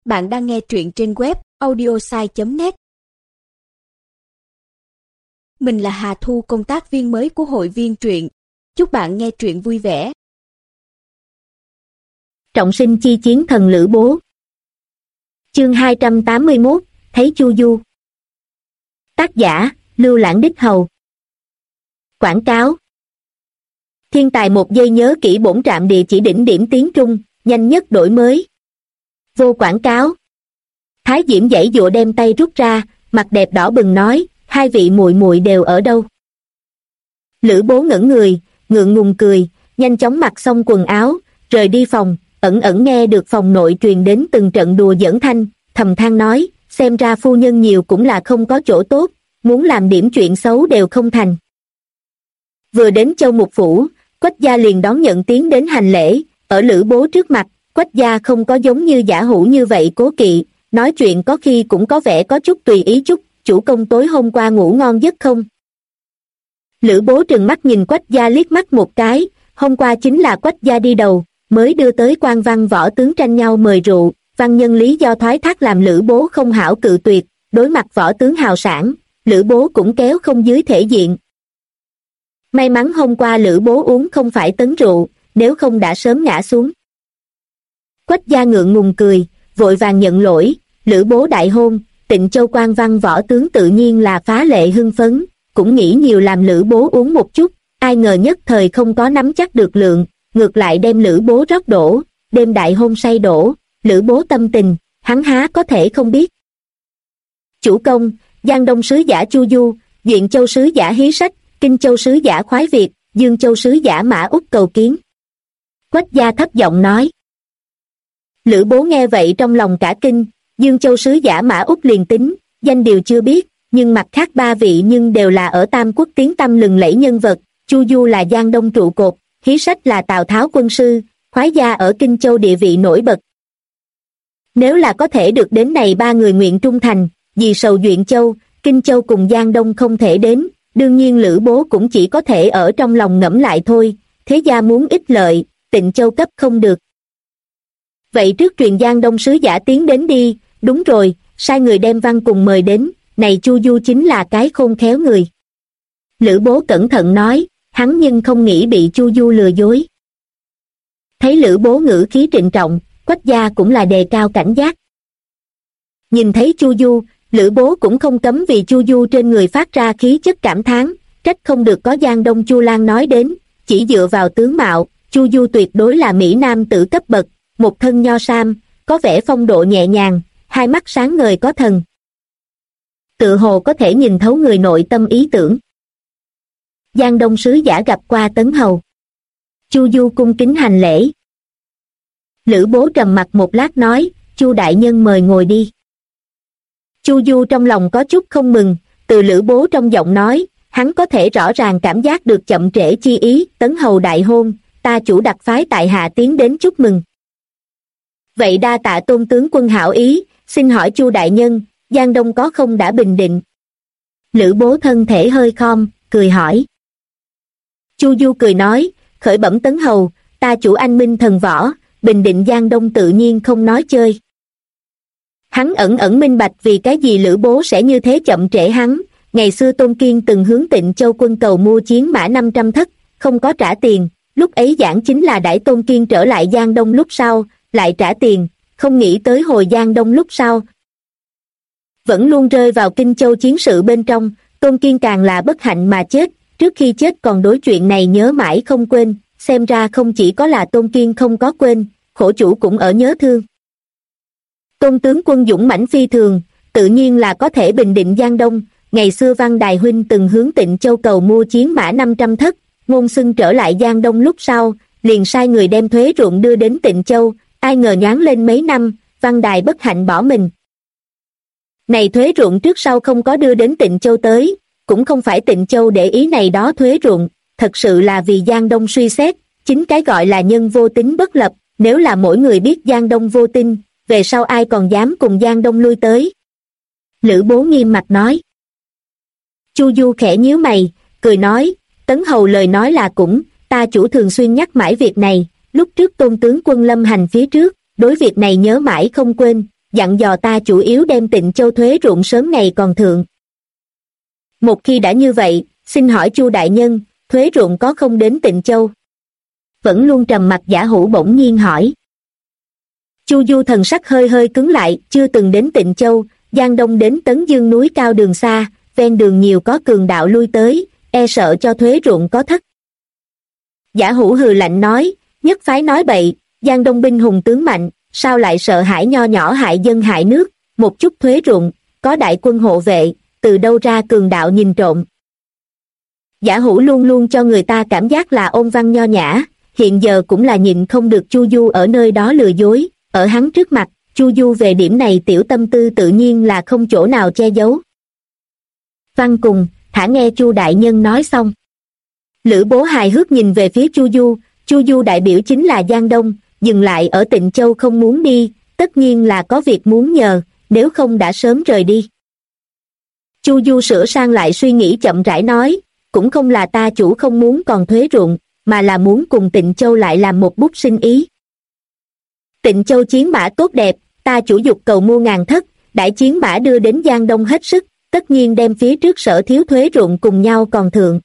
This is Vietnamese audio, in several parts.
Bạn đang nghe truyện trên web audiosai.net. Mình là Hà Thu, công tác viên mới của hội viên truyện. Chúc bạn nghe truyện vui vẻ. Trọng sinh chi chiến thần Lữ Bố. Chương 281, thấy Chu Du. Tác giả, Lưu Lãng Đích Hầu. Quảng cáo. Thiên tài một giây nhớ kỹ bổn trạm địa chỉ đỉnh điểm tiếng Trung, nhanh nhất đổi mới. Vô quảng cáo. Thái Diễm giãy giụa đem tay rút ra, mặt đẹp đỏ bừng nói, hai vị muội muội đều ở đâu? Lữ Bố ngẩn người, ngượng ngùng cười, nhanh chóng mặc xong quần áo, rời đi phòng, ẩn ẩn nghe được phòng nội truyền đến từng trận đùa giỡn thanh, thầm than nói, xem ra phu nhân nhiều cũng là không có chỗ tốt, muốn làm điểm chuyện xấu đều không thành. Vừa đến Châu Mục Phủ, Quách gia liền đón nhận tiến đến hành lễ, ở Lữ Bố trước mặt, Quách gia không có giống như giả hủ như vậy cố kỵ, nói chuyện có khi cũng có vẻ có chút tùy ý chút, chủ công tối hôm qua ngủ ngon giấc không? Lữ Bố trừng mắt nhìn Quách gia liếc mắt một cái, hôm qua chính là Quách gia đi đầu, mới đưa tới quan văn võ tướng tranh nhau mời rượu, văn nhân lý do thoái thác làm Lữ Bố không hảo cự tuyệt, đối mặt võ tướng hào sảng, Lữ Bố cũng kéo không dưới thể diện. May mắn hôm qua Lữ Bố uống không phải tấn rượu, nếu không đã sớm ngã xuống. Quách gia ngượng ngùng cười, vội vàng nhận lỗi, Lữ Bố đại hôn, Tịnh Châu quan văn võ tướng tự nhiên là phá lệ hưng phấn, cũng nghĩ nhiều làm Lữ Bố uống một chút, ai ngờ nhất thời không có nắm chắc được lượng, ngược lại đem Lữ Bố rót đổ, đêm đại hôn say đổ, Lữ Bố tâm tình, hắn há có thể không biết. Chủ công, Giang Đông sứ giả Chu Du, Duyện Châu sứ giả Hí Sách, Kinh Châu sứ giả Khoái Việt, Dương Châu sứ giả Mã Úc cầu kiến. Quách gia thấp giọng nói. Lữ Bố nghe vậy trong lòng cả kinh, Dương Châu sứ giả Mã Úc liền tính, danh điều chưa biết, nhưng mặt khác ba vị nhưng đều là ở Tam Quốc tiếng tăm lừng lẫy nhân vật, Chu Du là Giang Đông trụ cột, Hí Sách là Tào Tháo quân sư, Khoái gia ở Kinh Châu địa vị nổi bật. Nếu là có thể được đến này ba người nguyện trung thành, vì sầu Duyện Châu, Kinh Châu cùng Giang Đông không thể đến, đương nhiên Lữ Bố cũng chỉ có thể ở trong lòng ngẫm lại thôi, thế gia muốn ích lợi, Tịnh Châu cấp không được. Vậy trước truyền Giang Đông sứ giả tiến đến đi, đúng rồi, sai người đem văn cùng mời đến, này Chu Du chính là cái khôn khéo người. Lữ Bố cẩn thận nói, hắn nhưng không nghĩ bị Chu Du lừa dối. Thấy Lữ Bố ngữ khí trịnh trọng, Quách gia cũng là đề cao cảnh giác. Nhìn thấy Chu Du, Lữ Bố cũng không cấm vì Chu Du trên người phát ra khí chất cảm thán, trách không được có Giang Đông Chu Lan nói đến, chỉ dựa vào tướng mạo, Chu Du tuyệt đối là mỹ nam tử cấp bậc, một thân nho sam, có vẻ phong độ nhẹ nhàng, hai mắt sáng ngời có thần. Tự hồ có thể nhìn thấu người nội tâm ý tưởng. Giang Đông sứ giả gặp qua Tấn Hầu. Chu Du cung kính hành lễ. Lữ Bố trầm mặt một lát nói, Chu đại nhân mời ngồi đi. Chu Du trong lòng có chút không mừng, từ Lữ Bố trong giọng nói, hắn có thể rõ ràng cảm giác được chậm trễ chi ý, Tấn Hầu đại hôn, ta chủ đặc phái tại hạ tiến đến chúc mừng. Vậy đa tạ Tôn tướng quân hảo ý, xin hỏi Chu đại nhân, Giang Đông có không đã bình định? Lữ Bố thân thể hơi khom, cười hỏi. Chu Du cười nói, khởi bẩm Tấn Hầu, ta chủ anh minh thần võ, bình định Giang Đông tự nhiên không nói chơi. Hắn ẩn ẩn minh bạch vì cái gì Lữ Bố sẽ như thế chậm trễ hắn, ngày xưa Tôn Kiên từng hướng Tịnh Châu quân cầu mua chiến mã 500 thất, không có trả tiền, lúc ấy giảng chính là đãi Tôn Kiên trở lại Giang Đông lúc sau, lại trả tiền, không nghĩ tới hồi Giang Đông lúc sau. Vẫn luôn rơi vào Kinh Châu chiến sự bên trong, Tôn Kiên càng là bất hạnh mà chết, trước khi chết còn đối chuyện này nhớ mãi không quên, xem ra không chỉ có là Tôn Kiên không có quên, khổ chủ cũng ở nhớ thương. Tôn tướng quân dũng mãnh phi thường, tự nhiên là có thể bình định Giang Đông, ngày xưa Văn Đài huynh từng hướng Tịnh Châu cầu mua chiến mã 500 thất, ngôn xưng trở lại Giang Đông lúc sau, liền sai người đem thuế ruộng đưa đến Tịnh Châu, ai ngờ nhoáng lên mấy năm, Văn Đài bất hạnh bỏ mình. Này thuế ruộng trước sau không có đưa đến Tịnh Châu tới, cũng không phải Tịnh Châu để ý này đó thuế ruộng, thật sự là vì Giang Đông suy xét, chính cái gọi là nhân vô tính bất lập, nếu là mỗi người biết Giang Đông vô tin, về sau ai còn dám cùng Giang Đông lui tới. Lữ Bố nghiêm mặt nói. Chu Du khẽ nhíu mày, cười nói, Tấn Hầu lời nói là cũng, ta chủ thường xuyên nhắc mãi việc này, lúc trước Tôn tướng quân lâm hành phía trước, đối việc này nhớ mãi không quên, dặn dò ta chủ yếu đem Tịnh Châu thuế ruộng sớm ngày còn thượng. Một khi đã như vậy, xin hỏi Chu đại nhân, thuế ruộng có không đến Tịnh Châu? Vẫn luôn trầm mặc Giả Hữu bỗng nhiên hỏi. Chu Du thần sắc hơi hơi cứng lại, chưa từng đến Tịnh Châu, Giang Đông đến Tấn Dương núi cao đường xa, ven đường nhiều có cường đạo lui tới, e sợ cho thuế ruộng có thất. Giả Hữu hừ lạnh nói, nhất phái nói bậy, Giang Đông binh hùng tướng mạnh, sao lại sợ hãi nho nhỏ hại dân hại nước, một chút thuế ruộng, có đại quân hộ vệ, từ đâu ra cường đạo nhìn trộm. Giả Hữu luôn luôn cho người ta cảm giác là ôn văn nho nhã, hiện giờ cũng là nhịn không được Chu Du ở nơi đó lừa dối, ở hắn trước mặt, Chu Du về điểm này tiểu tâm tư tự nhiên là không chỗ nào che giấu. Văn cùng, thả nghe Chu đại nhân nói xong. Lữ Bố hài hước nhìn về phía Chu Du đại biểu chính là Giang Đông, dừng lại ở Tịnh Châu không muốn đi, tất nhiên là có việc muốn nhờ, nếu không đã sớm rời đi. Chu Du sửa sang lại suy nghĩ chậm rãi nói, cũng không là ta chủ không muốn còn thuế ruộng, mà là muốn cùng Tịnh Châu lại làm một bút sinh ý. Tịnh Châu chiến mã tốt đẹp, ta chủ dục cầu mua ngàn thất, đãi chiến mã đưa đến Giang Đông hết sức, tất nhiên đem phía trước sở thiếu thuế ruộng cùng nhau còn thượng.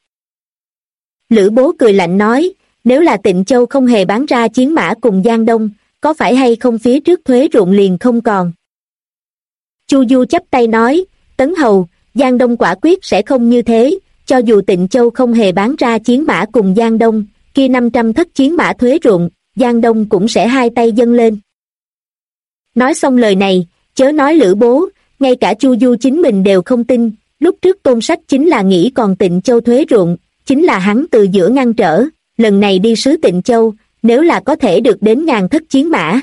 Lữ Bố cười lạnh nói, nếu là Tịnh Châu không hề bán ra chiến mã cùng Giang Đông, có phải hay không phía trước thuế ruộng liền không còn? Chu Du chắp tay nói, Tấn Hầu, Giang Đông quả quyết sẽ không như thế, cho dù Tịnh Châu không hề bán ra chiến mã cùng Giang Đông, kia 500 thất chiến mã thuế ruộng, Giang Đông cũng sẽ hai tay dâng lên. Nói xong lời này, chớ nói Lữ Bố, ngay cả Chu Du chính mình đều không tin, lúc trước Tôn Sách chính là nghĩ còn Tịnh Châu thuế ruộng, chính là hắn từ giữa ngăn trở, lần này đi sứ Tịnh Châu, nếu là có thể được đến ngàn thất chiến mã.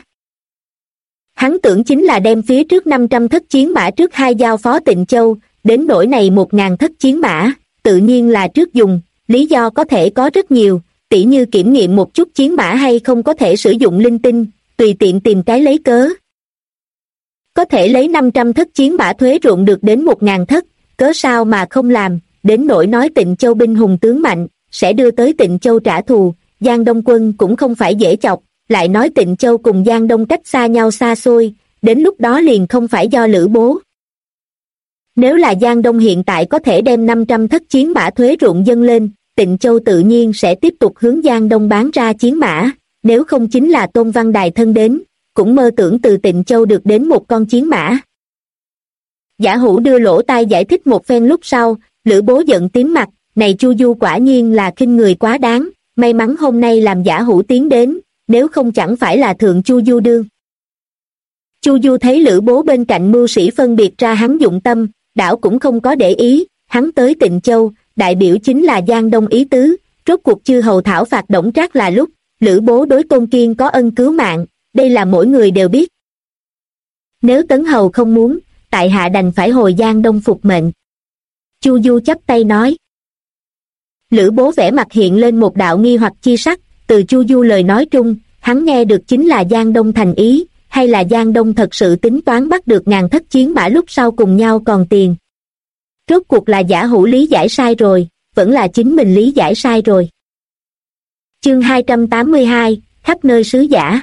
Hắn tưởng chính là đem phía trước 500 thất chiến mã trước hai giao phó Tịnh Châu, đến nỗi này 1000 thất chiến mã, tự nhiên là trước dùng, lý do có thể có rất nhiều, tỉ như kiểm nghiệm một chút chiến mã hay không có thể sử dụng linh tinh, tùy tiện tìm cái lấy cớ. Có thể lấy 500 thất chiến mã thuế ruộng được đến 1000 thất, cớ sao mà không làm, đến nỗi nói Tịnh Châu binh hùng tướng mạnh, sẽ đưa tới Tịnh Châu trả thù, Giang Đông quân cũng không phải dễ chọc, lại nói Tịnh Châu cùng Giang Đông cách xa nhau xa xôi, đến lúc đó liền không phải do Lữ Bố. Nếu là Giang Đông hiện tại có thể đem 500 thất chiến mã thuế ruộng dâng lên, Tịnh Châu tự nhiên sẽ tiếp tục hướng Giang Đông bán ra chiến mã, nếu không chính là Tôn Văn Đài thân đến, cũng mơ tưởng từ Tịnh Châu được đến một con chiến mã. Giả Hữu đưa lỗ tai giải thích một phen lúc sau, Lữ Bố giận tím mặt, này Chu Du quả nhiên là khinh người quá đáng, may mắn hôm nay làm Giả Hữu tiến đến, nếu không chẳng phải là thượng Chu Du đương. Chu Du thấy Lữ Bố bên cạnh mưu sĩ phân biệt ra hắn dụng tâm, đảo cũng không có để ý, hắn tới Tịnh Châu, đại biểu chính là Giang Đông ý tứ, rốt cuộc chư hầu thảo phạt Đổng Trác là lúc, Lữ Bố đối Tôn Kiên có ân cứu mạng, đây là mỗi người đều biết. Nếu Tấn Hầu không muốn, tại hạ đành phải hồi Giang Đông phục mệnh. Chu Du chắp tay nói. Lữ Bố vẻ mặt hiện lên một đạo nghi hoặc chi sắc, từ Chu Du lời nói trung, hắn nghe được chính là Giang Đông thành ý, hay là Giang Đông thật sự tính toán bắt được ngàn thất chiến mã lúc sau cùng nhau còn tiền. Rốt cuộc là Giả Hữu lý giải sai rồi, vẫn là chính mình lý giải sai rồi. Chương 282, khắp nơi sứ giả.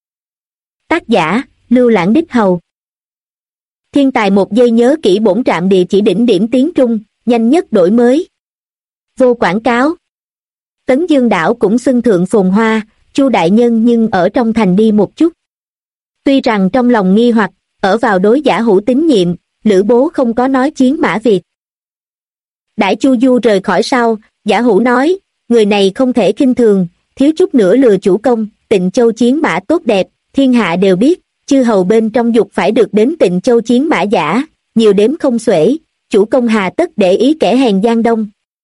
Tác giả, Lưu Lãng Đích Hầu. Thiên tài một giây nhớ kỹ bổn trạm địa chỉ đỉnh điểm tiếng Trung, nhanh nhất đổi mới. Vô quảng cáo. Tấn Dương đảo cũng xưng thượng phồn hoa, Chu đại nhân nhưng ở trong thành đi một chút. Tuy rằng trong lòng nghi hoặc, ở vào đối Giả Hữu tín nhiệm, Lữ Bố không có nói chiến mã việc. Đãi Chu Du rời khỏi sau, Giả Hữu nói, người này không thể khinh thường, thiếu chút nữa lừa chủ công, Tịnh Châu chiến mã tốt đẹp, thiên hạ đều biết, chư hầu bên trong dục phải được đến Tịnh Châu chiến mã giả, nhiều đếm không xuể, chủ công hà tất để ý kẻ hèn Giang Đông.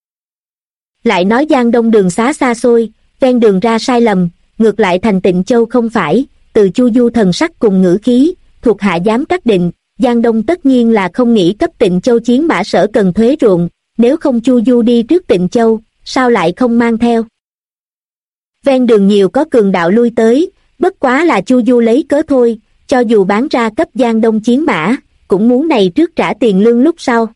Lại nói Giang Đông đường xá xa xôi, ven đường ra sai lầm, ngược lại thành Tịnh Châu không phải, từ Chu Du thần sắc cùng ngữ khí, thuộc hạ dám xác định, Giang Đông tất nhiên là không nghĩ cấp Tịnh Châu chiến mã sở cần thuế ruộng, nếu không Chu Du đi trước Tịnh Châu, sao lại không mang theo. Ven đường nhiều có cường đạo lui tới, bất quá là Chu Du lấy cớ thôi, cho dù bán ra cấp Giang Đông chiến mã, cũng muốn này trước trả tiền lương lúc sau.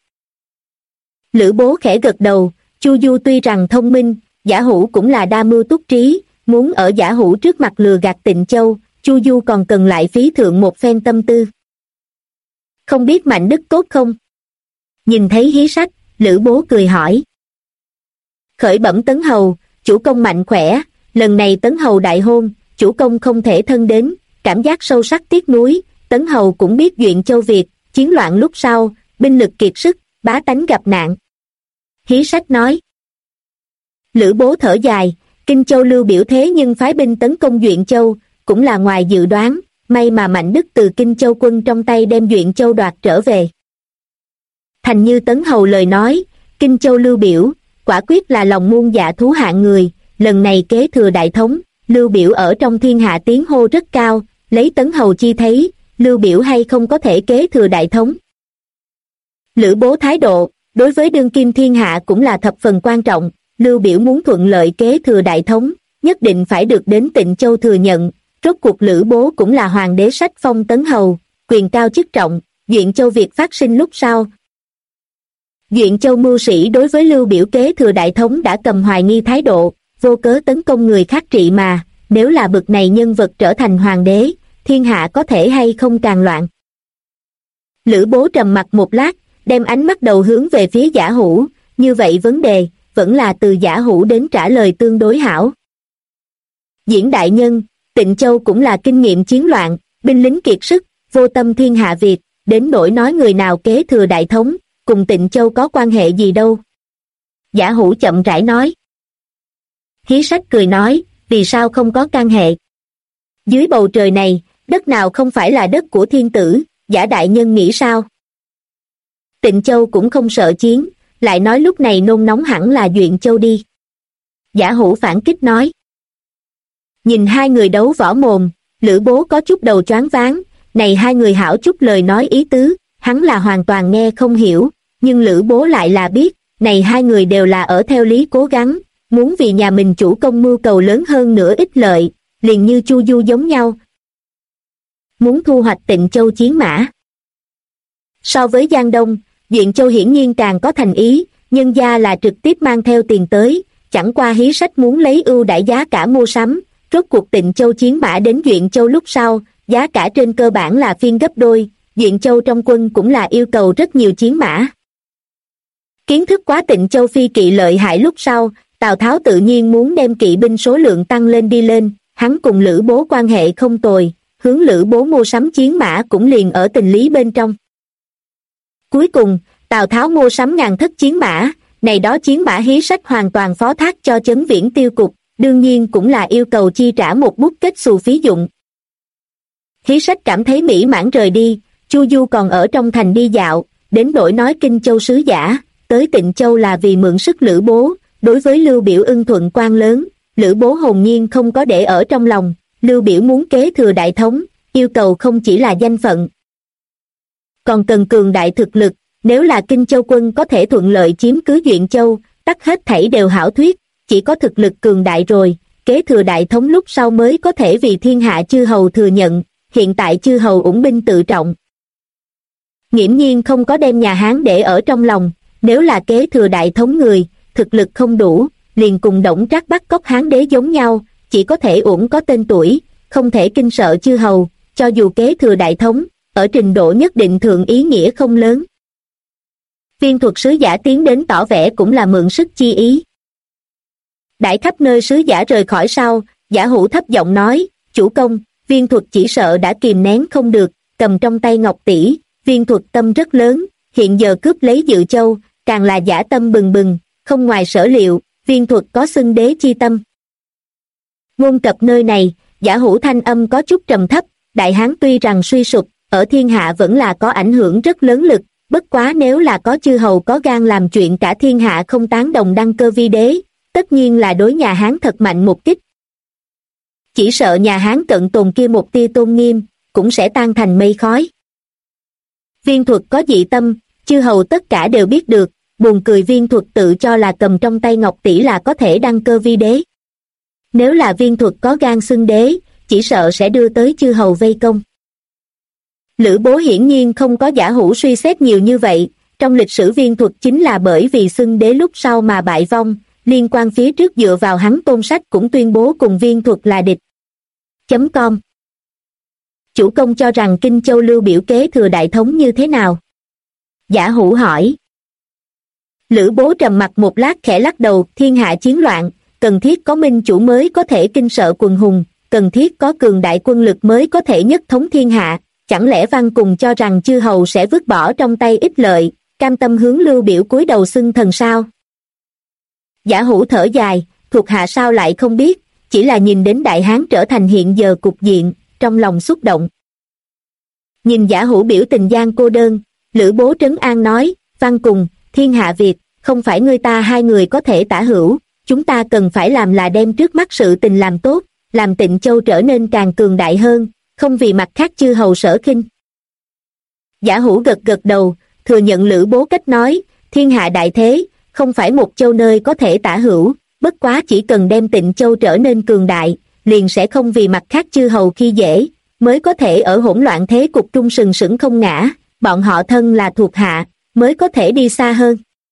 Lữ Bố khẽ gật đầu, Chu Du tuy rằng thông minh, Giả Hữu cũng là đa mưu túc trí, muốn ở Giả Hữu trước mặt lừa gạt Tịnh Châu, Chu Du còn cần lại phí thượng một phen tâm tư. Không biết Mạnh Đức tốt không? Nhìn thấy Hí Sách, Lữ Bố cười hỏi. Khởi bẩm Tấn Hầu, chủ công mạnh khỏe, lần này Tấn Hầu đại hôn, chủ công không thể thân đến, cảm giác sâu sắc tiếc nuối. Tấn Hầu cũng biết Duyện Châu Việt, chiến loạn lúc sau, binh lực kiệt sức, bá tánh gặp nạn. Hí Sách nói. Lữ Bố thở dài, Kinh Châu Lưu Biểu thế nhưng phái binh tấn công Duyện Châu, cũng là ngoài dự đoán, may mà Mạnh Đức từ Kinh Châu quân trong tay đem Duyện Châu đoạt trở về. Thành như Tấn Hầu lời nói, Kinh Châu Lưu Biểu, quả quyết là lòng muôn dạ thú hạng người, lần này kế thừa đại thống, Lưu Biểu ở trong thiên hạ tiếng hô rất cao, lấy Tấn Hầu chi thấy, Lưu Biểu hay không có thể kế thừa đại thống. Lữ Bố thái độ, đối với đương kim thiên hạ cũng là thập phần quan trọng, Lưu Biểu muốn thuận lợi kế thừa đại thống, nhất định phải được đến Tịnh Châu thừa nhận, rốt cuộc Lữ Bố cũng là hoàng đế sách phong Tấn Hầu, quyền cao chức trọng, Duyện Châu việc phát sinh lúc sau. Duyện Châu mưu sĩ đối với Lưu Biểu kế thừa đại thống đã cầm hoài nghi thái độ, vô cớ tấn công người khác trị mà, nếu là bực này nhân vật trở thành hoàng đế, thiên hạ có thể hay không càng loạn. Lữ Bố trầm mặc một lát, đem ánh mắt đầu hướng về phía Giả Hữu, như vậy vấn đề, vẫn là từ Giả Hữu đến trả lời tương đối hảo. Diễn đại nhân, Tịnh Châu cũng là kinh nghiệm chiến loạn, binh lính kiệt sức, vô tâm thiên hạ Việt, đến nỗi nói người nào kế thừa đại thống, cùng Tịnh Châu có quan hệ gì đâu. Giả Hữu chậm rãi nói. Hí Sách cười nói, vì sao không có can hệ. Dưới bầu trời này, đất nào không phải là đất của thiên tử, Giả đại nhân nghĩ sao? Tịnh Châu cũng không sợ chiến, lại nói lúc này nôn nóng hẳn là Duyện Châu đi. Giả Hữu phản kích nói. Nhìn hai người đấu võ mồm, Lữ Bố có chút đầu choáng váng, này hai người hảo chút lời nói ý tứ, hắn là hoàn toàn nghe không hiểu, nhưng Lữ Bố lại là biết, này hai người đều là ở theo lý cố gắng, muốn vì nhà mình chủ công mưu cầu lớn hơn nữa ích lợi, liền như Chu Du giống nhau. Muốn thu hoạch Tịnh Châu chiến mã. So với Giang Đông, Duyện Châu hiển nhiên càng có thành ý, nhân gia là trực tiếp mang theo tiền tới, chẳng qua Hí Sách muốn lấy ưu đãi giá cả mua sắm, rốt cuộc Tịnh Châu chiến mã đến Duyện Châu lúc sau, giá cả trên cơ bản là phiên gấp đôi, Duyện Châu trong quân cũng là yêu cầu rất nhiều chiến mã. Kiến thức quá Tịnh Châu phi kỵ lợi hại lúc sau, Tào Tháo tự nhiên muốn đem kỵ binh số lượng tăng lên đi lên, hắn cùng Lữ Bố quan hệ không tồi, hướng Lữ Bố mua sắm chiến mã cũng liền ở tình lý bên trong. Cuối cùng, Tào Tháo mua sắm ngàn thất chiến mã, này đó chiến mã Hí Sách hoàn toàn phó thác cho Chấn Viễn tiêu cục, đương nhiên cũng là yêu cầu chi trả một bút kết xù phí dụng. Hí Sách cảm thấy mỹ mãn rời đi, Chu Du còn ở trong thành đi dạo, đến nỗi nói Kinh Châu sứ giả, tới Tịnh Châu là vì mượn sức Lữ Bố, đối với Lưu Biểu ưng thuận quan lớn, Lữ Bố hồn nhiên không có để ở trong lòng, Lưu Biểu muốn kế thừa đại thống, yêu cầu không chỉ là danh phận, còn cần cường đại thực lực, nếu là Kinh Châu quân có thể thuận lợi chiếm cứ Duyện Châu, tất hết thảy đều hảo thuyết, chỉ có thực lực cường đại rồi, kế thừa đại thống lúc sau mới có thể vì thiên hạ chư hầu thừa nhận, hiện tại chư hầu ủng binh tự trọng. Nghiễm nhiên không có đem nhà Hán để ở trong lòng, nếu là kế thừa đại thống người, thực lực không đủ, liền cùng Đổng Trác bắt cóc Hán đế giống nhau, chỉ có thể uổng có tên tuổi, không thể kinh sợ chư hầu, cho dù kế thừa đại thống, ở trình độ nhất định thượng ý nghĩa không lớn. Viên thuật sứ giả tiến đến tỏ vẻ cũng là mượn sức chi ý. Đãi khắp nơi sứ giả rời khỏi sau, Giả Hữu thấp giọng nói, chủ công, viên thuật chỉ sợ đã kìm nén không được, cầm trong tay ngọc tỷ, viên thuật tâm rất lớn, hiện giờ cướp lấy Dự Châu, càng là dã tâm bừng bừng, không ngoài sở liệu, viên thuật có xưng đế chi tâm. Ngôn cập nơi này, Giả Hữu thanh âm có chút trầm thấp, Đại Hán tuy rằng suy sụp, ở thiên hạ vẫn là có ảnh hưởng rất lớn lực, bất quá nếu là có chư hầu có gan làm chuyện cả thiên hạ không tán đồng đăng cơ vi đế, tất nhiên là đối nhà Hán thật mạnh một kích. Chỉ sợ nhà Hán cận tồn kia một tia tôn nghiêm, cũng sẽ tan thành mây khói. Viên thuật có dị tâm, chư hầu tất cả đều biết được, buồn cười viên thuật tự cho là cầm trong tay ngọc tỷ là có thể đăng cơ vi đế. Nếu là viên thuật có gan xưng đế, chỉ sợ sẽ đưa tới chư hầu vây công. Lữ Bố hiển nhiên không có Giả Hữu suy xét nhiều như vậy, trong lịch sử viên thuật chính là bởi vì xưng đế lúc sau mà bại vong, liên quan phía trước dựa vào hắn tôn sách cũng tuyên bố cùng viên thuật là địch. .com chủ công cho rằng Kinh Châu Lưu Biểu kế thừa đại thống như thế nào? Giả Hủ hỏi. Lữ Bố trầm mặc một lát khẽ lắc đầu, thiên hạ chiến loạn, cần thiết có minh chủ mới có thể kinh sợ quần hùng, cần thiết có cường đại quân lực mới có thể nhất thống thiên hạ, chẳng lẽ Văn Cùng cho rằng chư hầu sẽ vứt bỏ trong tay ích lợi, cam tâm hướng Lưu Biểu cúi đầu xưng thần sao? Giả Hủ thở dài, thuộc hạ sao lại không biết, chỉ là nhìn đến Đại Hán trở thành hiện giờ cục diện, trong lòng xúc động. Nhìn Giả Hủ biểu tình gian cô đơn, Lữ Bố trấn an nói, Văn Cùng, thiên hạ Việt, không phải ngươi ta hai người có thể tả hữu, chúng ta cần phải làm là đem trước mắt sự tình làm tốt, làm Tịnh Châu trở nên càng cường đại hơn, không vì mặt khác chư hầu sở khinh. Giả Hủ gật gật đầu, thừa nhận Lữ Bố cách nói, thiên hạ đại thế, không phải một châu nơi có thể tả hữu, bất quá chỉ cần đem Tịnh Châu trở nên cường đại, liền sẽ không vì mặt khác chư hầu khi dễ, mới có thể ở hỗn loạn thế cục trung sừng sững không ngã, bọn họ thân là thuộc hạ, mới có thể đi xa hơn.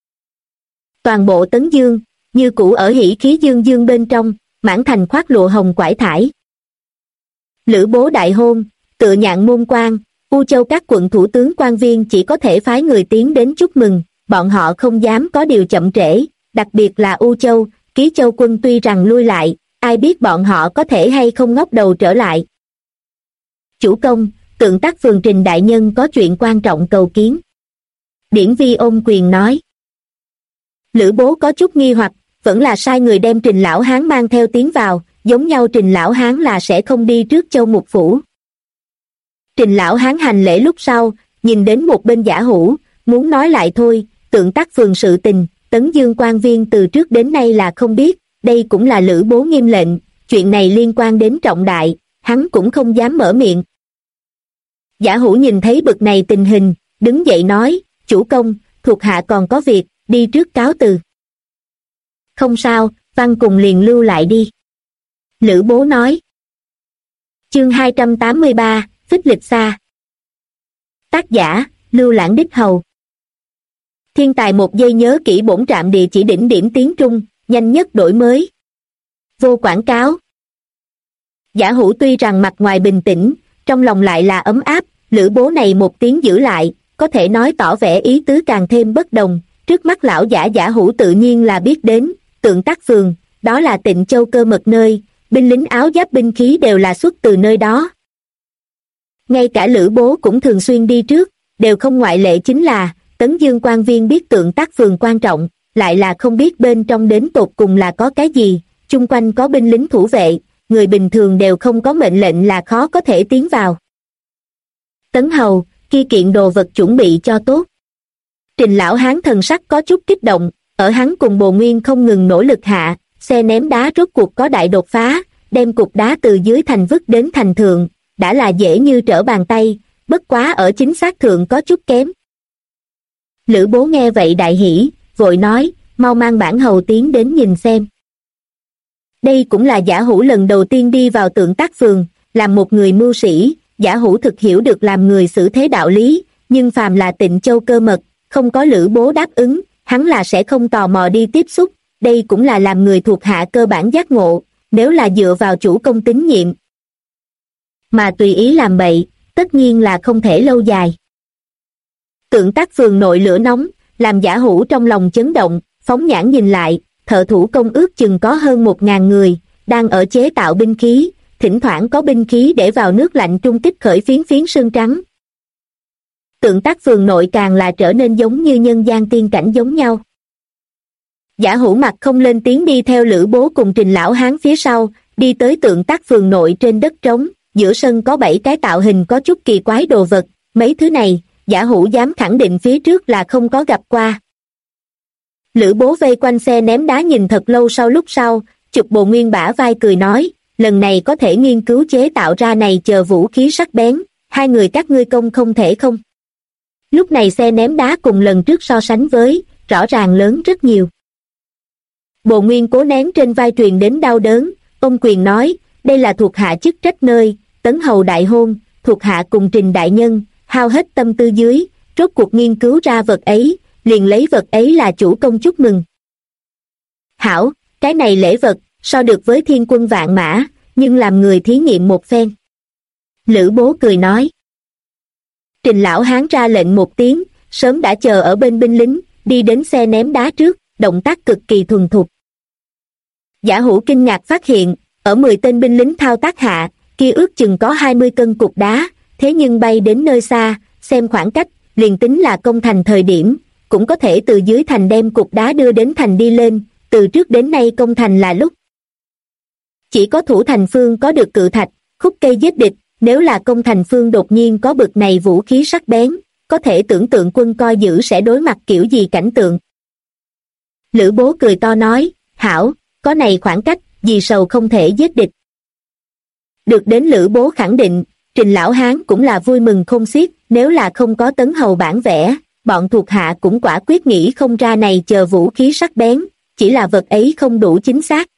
Toàn bộ Tấn Dương, như cũ ở hỉ khí dương dương bên trong, mãn thành khoác lụa hồng quải thải. Lữ Bố đại hôn, tựa Nhạn Môn quan, U Châu các quận thủ tướng quan viên chỉ có thể phái người tiến đến chúc mừng, bọn họ không dám có điều chậm trễ, đặc biệt là U Châu, Ký Châu quân tuy rằng lui lại, ai biết bọn họ có thể hay không ngóc đầu trở lại. Chủ công, Tượng Tác Phường Trình đại nhân có chuyện quan trọng cầu kiến. Điển Vi ôm quyền nói. Lữ Bố có chút nghi hoặc, vẫn là sai người đem Trình lão hán mang theo tiến vào, giống nhau Trình lão hán là sẽ không đi trước Châu Mục phủ. Trình lão hán hành lễ lúc sau, nhìn đến một bên Giả Hủ, muốn nói lại thôi, Tượng Tác Phường sự tình, Tấn Dương quan viên từ trước đến nay là không biết, đây cũng là Lữ Bố nghiêm lệnh, chuyện này liên quan đến trọng đại, hắn cũng không dám mở miệng. Giả Hủ nhìn thấy bực này tình hình, đứng dậy nói, chủ công, thuộc hạ còn có việc, đi trước cáo từ. Không sao, Văn Cùng liền lưu lại đi. Lữ Bố nói. Chương 283, Phích Lịch Xa. Tác giả, Lưu Lãng Đích Hầu. Thiên tài một giây nhớ kỹ bổn trạm địa chỉ đỉnh điểm tiếng Trung, nhanh nhất đổi mới. Vô quảng cáo. Giả Hủ tuy rằng mặt ngoài bình tĩnh, trong lòng lại là ấm áp, Lữ Bố này một tiếng giữ lại, có thể nói tỏ vẻ ý tứ càng thêm bất đồng, trước mắt lão giả Giả Hủ tự nhiên là biết đến, Tượng Tác Phường, đó là Tịnh Châu cơ mật nơi, binh lính áo giáp binh khí đều là xuất từ nơi đó. Ngay cả Lữ Bố cũng thường xuyên đi trước, đều không ngoại lệ chính là, Tấn Dương quan viên biết Tượng Tác Phường quan trọng, lại là không biết bên trong đến tột cùng là có cái gì, chung quanh có binh lính thủ vệ, người bình thường đều không có mệnh lệnh là khó có thể tiến vào. Tấn Hầu, kia kiện đồ vật chuẩn bị cho tốt. Trình lão hán thần sắc có chút kích động, ở hắn cùng Bồ Nguyên không ngừng nỗ lực hạ, xe ném đá rốt cuộc có đại đột phá, đem cục đá từ dưới thành vứt đến thành thượng, đã là dễ như trở bàn tay, bất quá ở chính xác thượng có chút kém. Lữ Bố nghe vậy đại hỉ, vội nói, mau mang bản hầu tiến đến nhìn xem. Đây cũng là Giả Hủ lần đầu tiên đi vào Tượng Tác Phường, làm một người mưu sĩ, Giả Hủ thực hiểu được làm người xử thế đạo lý, nhưng phàm là Tịnh Châu cơ mật, không có Lữ Bố đáp ứng, hắn là sẽ không tò mò đi tiếp xúc, đây cũng là làm người thuộc hạ cơ bản giác ngộ, nếu là dựa vào chủ công tín nhiệm. Mà tùy ý làm bậy, tất nhiên là không thể lâu dài. Tượng Tác Phường nội lửa nóng, làm Giả Hủ trong lòng chấn động, phóng nhãn nhìn lại, thợ thủ công ước chừng có hơn 1.000 người, đang ở chế tạo binh khí, thỉnh thoảng có binh khí để vào nước lạnh trung kích khởi phiến phiến sương trắng. Tượng Tác Phường nội càng là trở nên giống như nhân gian tiên cảnh giống nhau. Giả Hủ mặt không lên tiếng đi theo Lữ Bố cùng Trình lão hán phía sau, đi tới Tượng Tác Phường nội trên đất trống, giữa sân có 7 cái tạo hình có chút kỳ quái đồ vật, mấy thứ này, Giả Hủ dám khẳng định phía trước là không có gặp qua. Lữ Bố vây quanh xe ném đá nhìn thật lâu lúc sau, chụp Bồ Nguyên bả vai cười nói, lần này có thể nghiên cứu chế tạo ra này chờ vũ khí sắc bén, hai người các ngươi công không thể không. Lúc này xe ném đá cùng lần trước so sánh với, rõ ràng lớn rất nhiều. Bồ Nguyên cố nén trên vai truyền đến đau đớn, ông quyền nói, đây là thuộc hạ chức trách nơi, Tấn Hầu đại hôn, thuộc hạ cùng Trình đại nhân, hao hết tâm tư dưới, rốt cuộc nghiên cứu ra vật ấy, liền lấy vật ấy là chủ công chúc mừng. Hảo, cái này lễ vật, so được với thiên quân vạn mã, nhưng làm người thí nghiệm một phen. Lữ Bố cười nói. Trình lão hán ra lệnh một tiếng, sớm đã chờ ở bên binh lính, đi đến xe ném đá trước, động tác cực kỳ thuần thục. Giả Hủ kinh ngạc phát hiện, ở 10 tên binh lính thao tác hạ, kia ước chừng có 20 cân cục đá, thế nhưng bay đến nơi xa, xem khoảng cách, liền tính là công thành thời điểm, cũng có thể từ dưới thành đem cục đá đưa đến thành đi lên, từ trước đến nay công thành là lúc. Chỉ có thủ thành phương có được cự thạch, khúc cây giết địch, nếu là công thành phương đột nhiên có bực này vũ khí sắc bén, có thể tưởng tượng quân coi giữ sẽ đối mặt kiểu gì cảnh tượng. Lữ Bố cười to nói, hảo, có này khoảng cách, vì sầu không thể giết địch. Được đến Lữ Bố khẳng định, Trình lão hán cũng là vui mừng không xiết, nếu là không có Tấn Hầu bản vẽ, bọn thuộc hạ cũng quả quyết nghĩ không ra này chờ vũ khí sắc bén, chỉ là vật ấy không đủ chính xác.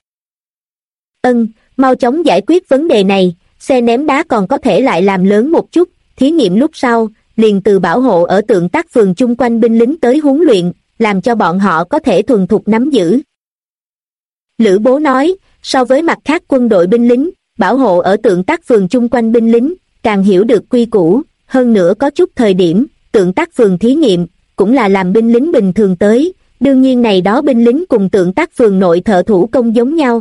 Mau chóng giải quyết vấn đề này, xe ném đá còn có thể lại làm lớn một chút, thí nghiệm lúc sau, liền từ bảo hộ ở Tượng Tác phường chung quanh binh lính tới huấn luyện, làm cho bọn họ có thể thuần thục nắm giữ. Lữ Bố nói, so với mặt khác quân đội binh lính, bảo hộ ở Tượng Tác phường chung quanh binh lính, càng hiểu được quy củ, hơn nữa có chút thời điểm, Tượng Tác phường thí nghiệm, cũng là làm binh lính bình thường tới, đương nhiên này đó binh lính cùng Tượng Tác phường nội thợ thủ công giống nhau,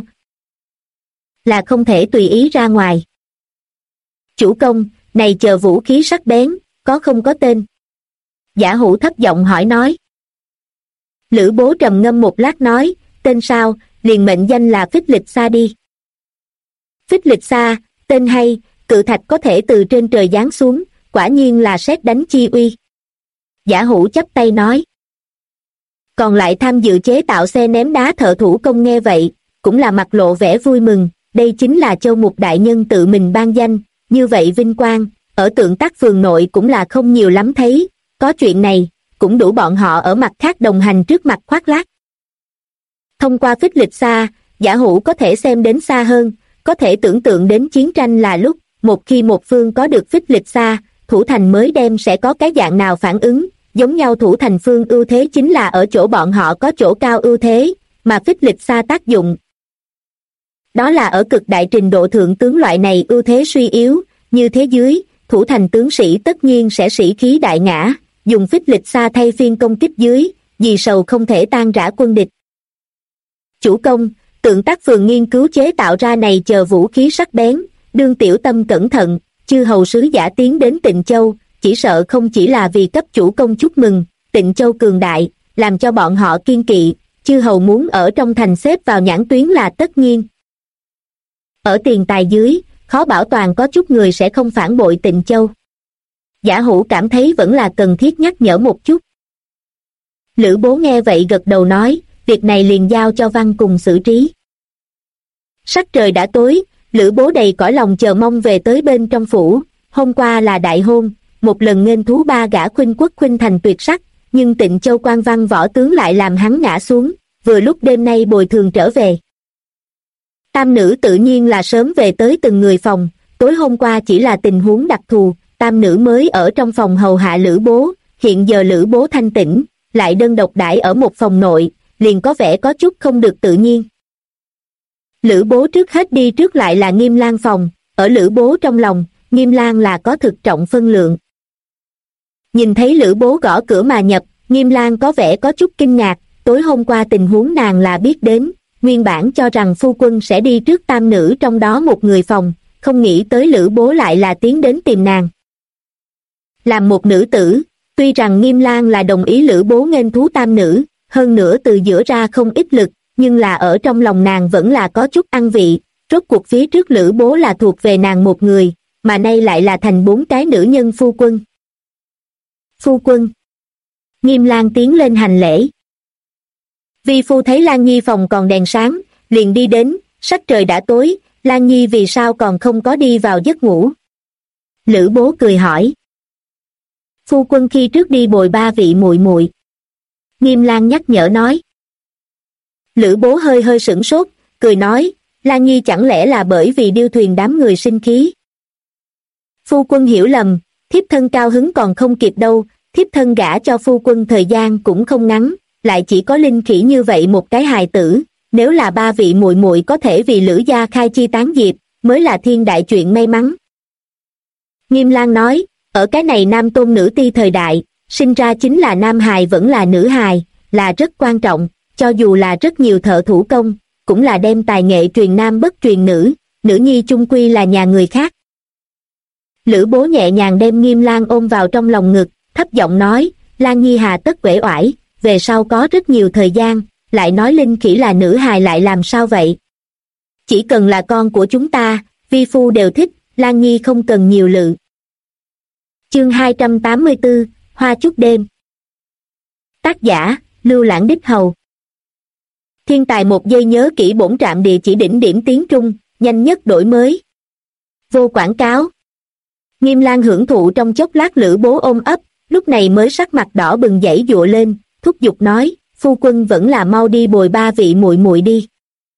là không thể tùy ý ra ngoài. Chủ công, này chờ vũ khí sắc bén, có không có tên? Giả Hủ thấp giọng hỏi nói. Lữ Bố trầm ngâm một lát nói, tên sao, liền mệnh danh là Phích Lịch Sa đi. Phích Lịch Sa, tên hay, cự thạch có thể từ trên trời giáng xuống, quả nhiên là sét đánh chi uy. Giả Hủ chắp tay nói. Còn lại tham dự chế tạo xe ném đá thợ thủ công nghe vậy, cũng là mặt lộ vẻ vui mừng, đây chính là Châu Mục đại nhân tự mình ban danh, như vậy vinh quang, ở Tượng Tác phường nội cũng là không nhiều lắm thấy, có chuyện này, cũng đủ bọn họ ở mặt khác đồng hành trước mặt khoác lác. Thông qua Phích Lịch Sa, Giả Hủ có thể xem đến xa hơn, có thể tưởng tượng đến chiến tranh là lúc, một khi một phương có được Phích Lịch Sa, thủ thành mới đem sẽ có cái dạng nào phản ứng, giống nhau thủ thành phương ưu thế chính là ở chỗ bọn họ có chỗ cao ưu thế, mà Phích Lịch Sa tác dụng. Đó là ở cực đại trình độ thượng tướng loại này ưu thế suy yếu, như thế dưới, thủ thành tướng sĩ tất nhiên sẽ sĩ khí đại ngã, dùng Phích Lịch Sa thay phiên công kích dưới, vì sầu không thể tan rã quân địch. Chủ công, Tượng Tác phường nghiên cứu chế tạo ra này chờ vũ khí sắc bén, đương tiểu tâm cẩn thận, chư hầu sứ giả tiến đến Tịnh Châu, chỉ sợ không chỉ là vì cấp chủ công chúc mừng, Tịnh Châu cường đại, làm cho bọn họ kiên kỵ, chư hầu muốn ở trong thành xếp vào nhãn tuyến là tất nhiên. Ở tiền tài dưới, khó bảo toàn có chút người sẽ không phản bội Tịnh Châu. Giả Hủ cảm thấy vẫn là cần thiết nhắc nhở một chút. Lữ Bố nghe vậy gật đầu nói, việc này liền giao cho Văn cùng xử trí. Sắc trời đã tối, Lữ Bố đầy cõi lòng chờ mong về tới bên trong phủ, hôm qua là đại hôn, một lần nghênh thú ba gã khuynh quốc khuynh thành tuyệt sắc, nhưng Tịnh Châu quan văn võ tướng lại làm hắn ngã xuống, vừa lúc đêm nay bồi thường trở về. Tam nữ tự nhiên là sớm về tới từng người phòng, tối hôm qua chỉ là tình huống đặc thù, tam nữ mới ở trong phòng hầu hạ Lữ Bố, hiện giờ Lữ Bố thanh tĩnh, lại đơn độc đãi ở một phòng nội, liền có vẻ có chút không được tự nhiên. Lữ Bố trước hết đi trước lại là Nghiêm Lang phòng, ở Lữ Bố trong lòng, Nghiêm Lang là có thực trọng phân lượng. Nhìn thấy Lữ Bố gõ cửa mà nhập, Nghiêm Lang có vẻ có chút kinh ngạc, tối hôm qua tình huống nàng là biết đến, nguyên bản cho rằng phu quân sẽ đi trước tam nữ trong đó một người phòng, không nghĩ tới Lữ Bố lại là tiến đến tìm nàng. Làm một nữ tử, tuy rằng Nghiêm Lang là đồng ý Lữ Bố nghênh thú tam nữ, hơn nữa từ giữa ra không ít lực, nhưng là ở trong lòng nàng vẫn là có chút ăn vị, rốt cuộc phía trước Lữ Bố là thuộc về nàng một người, mà nay lại là thành 4 cái nữ nhân phu quân. Phu quân. Nghiêm Lang tiến lên hành lễ. Vi phu thấy Lan Nhi phòng còn đèn sáng, liền đi đến, sắc trời đã tối, Lan Nhi vì sao còn không có đi vào giấc ngủ? Lữ Bố cười hỏi. Phu quân khi trước đi bồi 3 vị muội muội. Nghiêm Lang nhắc nhở nói. Lữ Bố hơi hơi sửng sốt, cười nói, Lan Nhi chẳng lẽ là bởi vì điêu thuyền đám người sinh khí? Phu quân hiểu lầm, thiếp thân cao hứng còn không kịp đâu, thiếp thân gả cho phu quân thời gian cũng không ngắn, lại chỉ có linh khỉ như vậy một cái hài tử, nếu là 3 vị muội muội có thể vì Lữ gia khai chi tán diệp, mới là thiên đại chuyện may mắn. Nghiêm Lang nói, ở cái này nam tôn nữ ti thời đại, sinh ra chính là nam hài vẫn là nữ hài, là rất quan trọng, cho dù là rất nhiều thợ thủ công, cũng là đem tài nghệ truyền nam bất truyền nữ, nữ nhi chung quy là nhà người khác. Lữ Bố nhẹ nhàng đem Nghiêm Lang ôm vào trong lòng ngực, thấp giọng nói, Lang nhi hà tất uể oải, về sau có rất nhiều thời gian, lại nói linh khỉ là nữ hài lại làm sao vậy? Chỉ cần là con của chúng ta, vi phu đều thích, Lang nhi không cần nhiều lự. Chương 284, Hoa Chúc Đêm. Tác giả, Lưu Lãng Đích Hầu. Thiên tài một giây nhớ kỹ bổn trạm địa chỉ đỉnh điểm tiếng Trung, nhanh nhất đổi mới. Vô quảng cáo. Nghiêm Lang hưởng thụ trong chốc lát Lữ Bố ôm ấp, lúc này mới sắc mặt đỏ bừng giãy giụa lên, thúc giục nói, phu quân vẫn là mau đi bồi ba vị muội muội đi.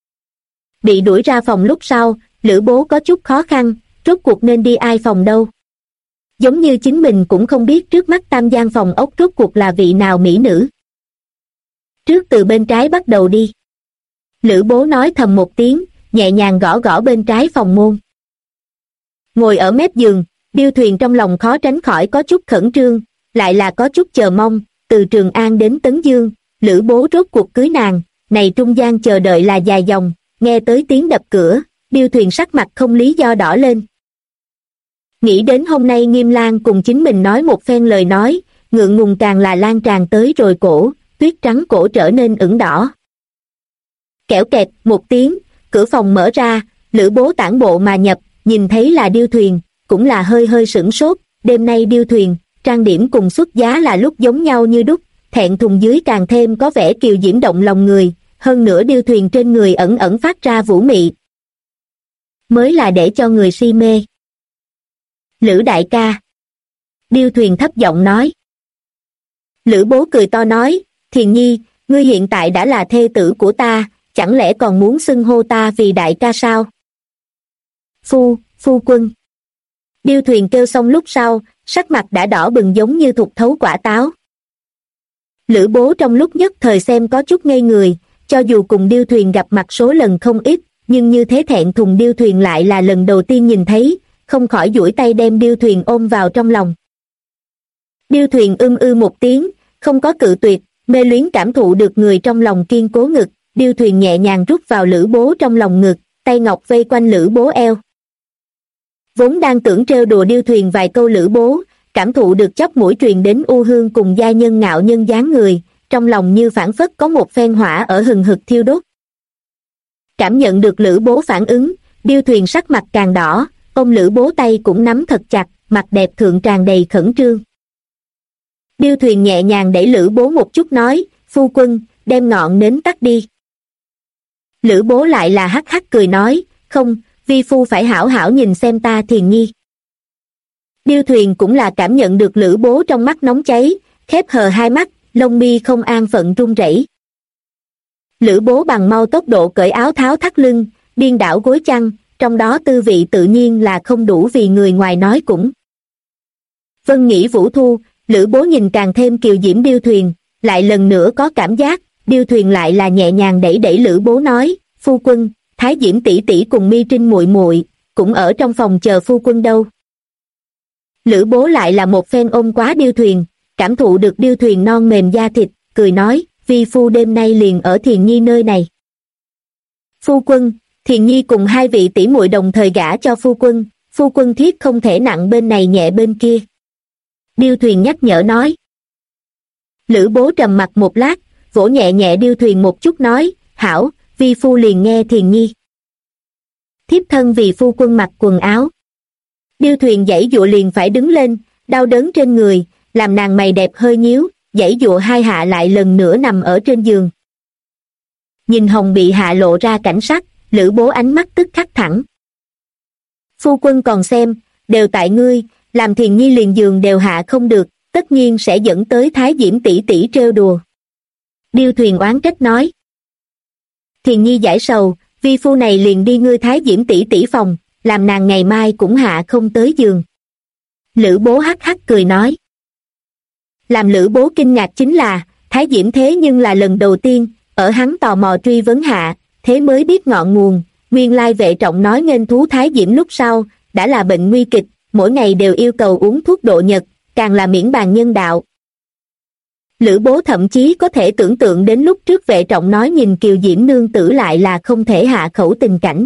Bị đuổi ra phòng lúc sau, Lữ Bố có chút khó khăn, rốt cuộc nên đi ai phòng đâu. Giống như chính mình cũng không biết trước mắt tam gian phòng ốc rốt cuộc là vị nào mỹ nữ. Trước từ bên trái bắt đầu đi. Lữ Bố nói thầm một tiếng, nhẹ nhàng gõ gõ bên trái phòng môn. Ngồi ở mép giường, Điêu Thuyền trong lòng khó tránh khỏi có chút khẩn trương, lại là có chút chờ mong, từ Trường An đến Tấn Dương, Lữ Bố rốt cuộc cưới nàng, này trung gian chờ đợi là dài dòng, nghe tới tiếng đập cửa, Điêu Thuyền sắc mặt không lý do đỏ lên. Nghĩ đến hôm nay Nghiêm Lang cùng chính mình nói một phen lời nói, ngượng ngùng càng là lan tràn tới rồi cổ, tuyết trắng cổ trở nên ửng đỏ. Kẽo kẹt một tiếng, cửa phòng mở ra, Lữ Bố tản bộ mà nhập, nhìn thấy là Điêu Thuyền, cũng là hơi hơi sửng sốt, đêm nay Điêu Thuyền, trang điểm cùng xuất giá là lúc giống nhau như đúc, thẹn thùng dưới càng thêm có vẻ kiều diễm động lòng người, hơn nữa Điêu Thuyền trên người ẩn ẩn phát ra vũ mị. Mới là để cho người si mê. Lữ đại ca. Điêu Thuyền thấp giọng nói. Lữ Bố cười to nói, Thiền nhi, ngươi hiện tại đã là thê tử của ta, chẳng lẽ còn muốn xưng hô ta vì đại ca sao? Phu quân. Điêu Thuyền kêu xong lúc sau, sắc mặt đã đỏ bừng giống như thục thấu quả táo. Lữ Bố trong lúc nhất thời xem có chút ngây người, cho dù cùng Điêu Thuyền gặp mặt số lần không ít, nhưng như thế thẹn thùng Điêu Thuyền lại là lần đầu tiên nhìn thấy, không khỏi duỗi tay đem Điêu Thuyền ôm vào trong lòng. Điêu Thuyền một tiếng, không có cự tuyệt, mê luyến cảm thụ được người trong lòng kiên cố ngực, Điêu Thuyền nhẹ nhàng rút vào Lữ Bố trong lòng ngực, tay ngọc vây quanh Lữ Bố eo. Vốn đang tưởng trêu đùa Điêu Thuyền vài câu Lữ Bố, cảm thụ được chóp mũi truyền đến u hương cùng gia nhân ngạo nhân dáng người, trong lòng như phảng phất có một phen hỏa ở hừng hực thiêu đốt. Cảm nhận được Lữ Bố phản ứng, Điêu Thuyền sắc mặt càng đỏ, ôm Lữ Bố tay cũng nắm thật chặt, mặt đẹp thượng tràn đầy khẩn trương. Điêu Thuyền nhẹ nhàng đẩy Lữ Bố một chút nói, phu quân, đem ngọn nến tắt đi. Lữ Bố lại là hắc hắc cười nói, không, vi phu phải hảo hảo nhìn xem ta Thiền nhi. Điêu Thuyền cũng là cảm nhận được Lữ Bố trong mắt nóng cháy, khép hờ hai mắt, lông mi không an phận run rẩy. Lữ Bố bằng mau tốc độ cởi áo tháo thắt lưng, điên đảo gối chăn, trong đó tư vị tự nhiên là không đủ vì người ngoài nói cũng. Vân nghĩ Vũ Thu, Lữ Bố nhìn càng thêm kiều diễm Điêu Thuyền, lại lần nữa có cảm giác, Điêu Thuyền lại là nhẹ nhàng đẩy Lữ Bố nói, phu quân, Thái Diễm tỷ tỷ cùng Mi Trinh muội muội cũng ở trong phòng chờ phu quân đâu. Lữ Bố lại là một phen ôm quá Điêu Thuyền, cảm thụ được Điêu Thuyền non mềm da thịt, cười nói, vi phu đêm nay liền ở Thiền nhi nơi này. Phu quân, Thiền nhi cùng hai vị tỷ muội đồng thời gả cho phu quân thiết không thể nặng bên này nhẹ bên kia. Điêu Thuyền nhắc nhở nói. Lữ Bố trầm mặt một lát, vỗ nhẹ nhẹ Điêu Thuyền một chút nói, hảo, vi phu liền nghe Thiền nhi. Thiếp thân vì phu quân mặc quần áo. Điêu Thuyền giãy dụa liền phải đứng lên, đau đớn trên người, làm nàng mày đẹp hơi nhíu, giãy dụa hai hạ lại lần nữa nằm ở trên giường. Nhìn hồng bị hạ lộ ra cảnh sắc, Lữ Bố ánh mắt tức khắc thẳng. Phu quân còn xem, đều tại ngươi, làm Thiền nhi liền giường đều hạ không được, tất nhiên sẽ dẫn tới Thái Diễm tỷ tỷ trêu đùa. Điêu Thuyền oán trách nói. Thiền nhi giải sầu, vi phu này liền đi ngươi Thái Diễm tỷ tỷ phòng, làm nàng ngày mai cũng hạ không tới giường. Lữ Bố hắc hắc cười nói. Làm Lữ Bố kinh ngạc chính là, Thái Diễm thế nhưng là lần đầu tiên, ở hắn tò mò truy vấn hạ, thế mới biết ngọn nguồn, nguyên lai Vệ Trọng nói nghênh thú Thái Diễm lúc sau, đã là bệnh nguy kịch, mỗi ngày đều yêu cầu uống thuốc độ nhật, càng là miễn bàn nhân đạo. Lữ Bố thậm chí có thể tưởng tượng đến lúc trước Vệ Trọng nói nhìn Kiều Diễm nương tử lại là không thể hạ khẩu tình cảnh.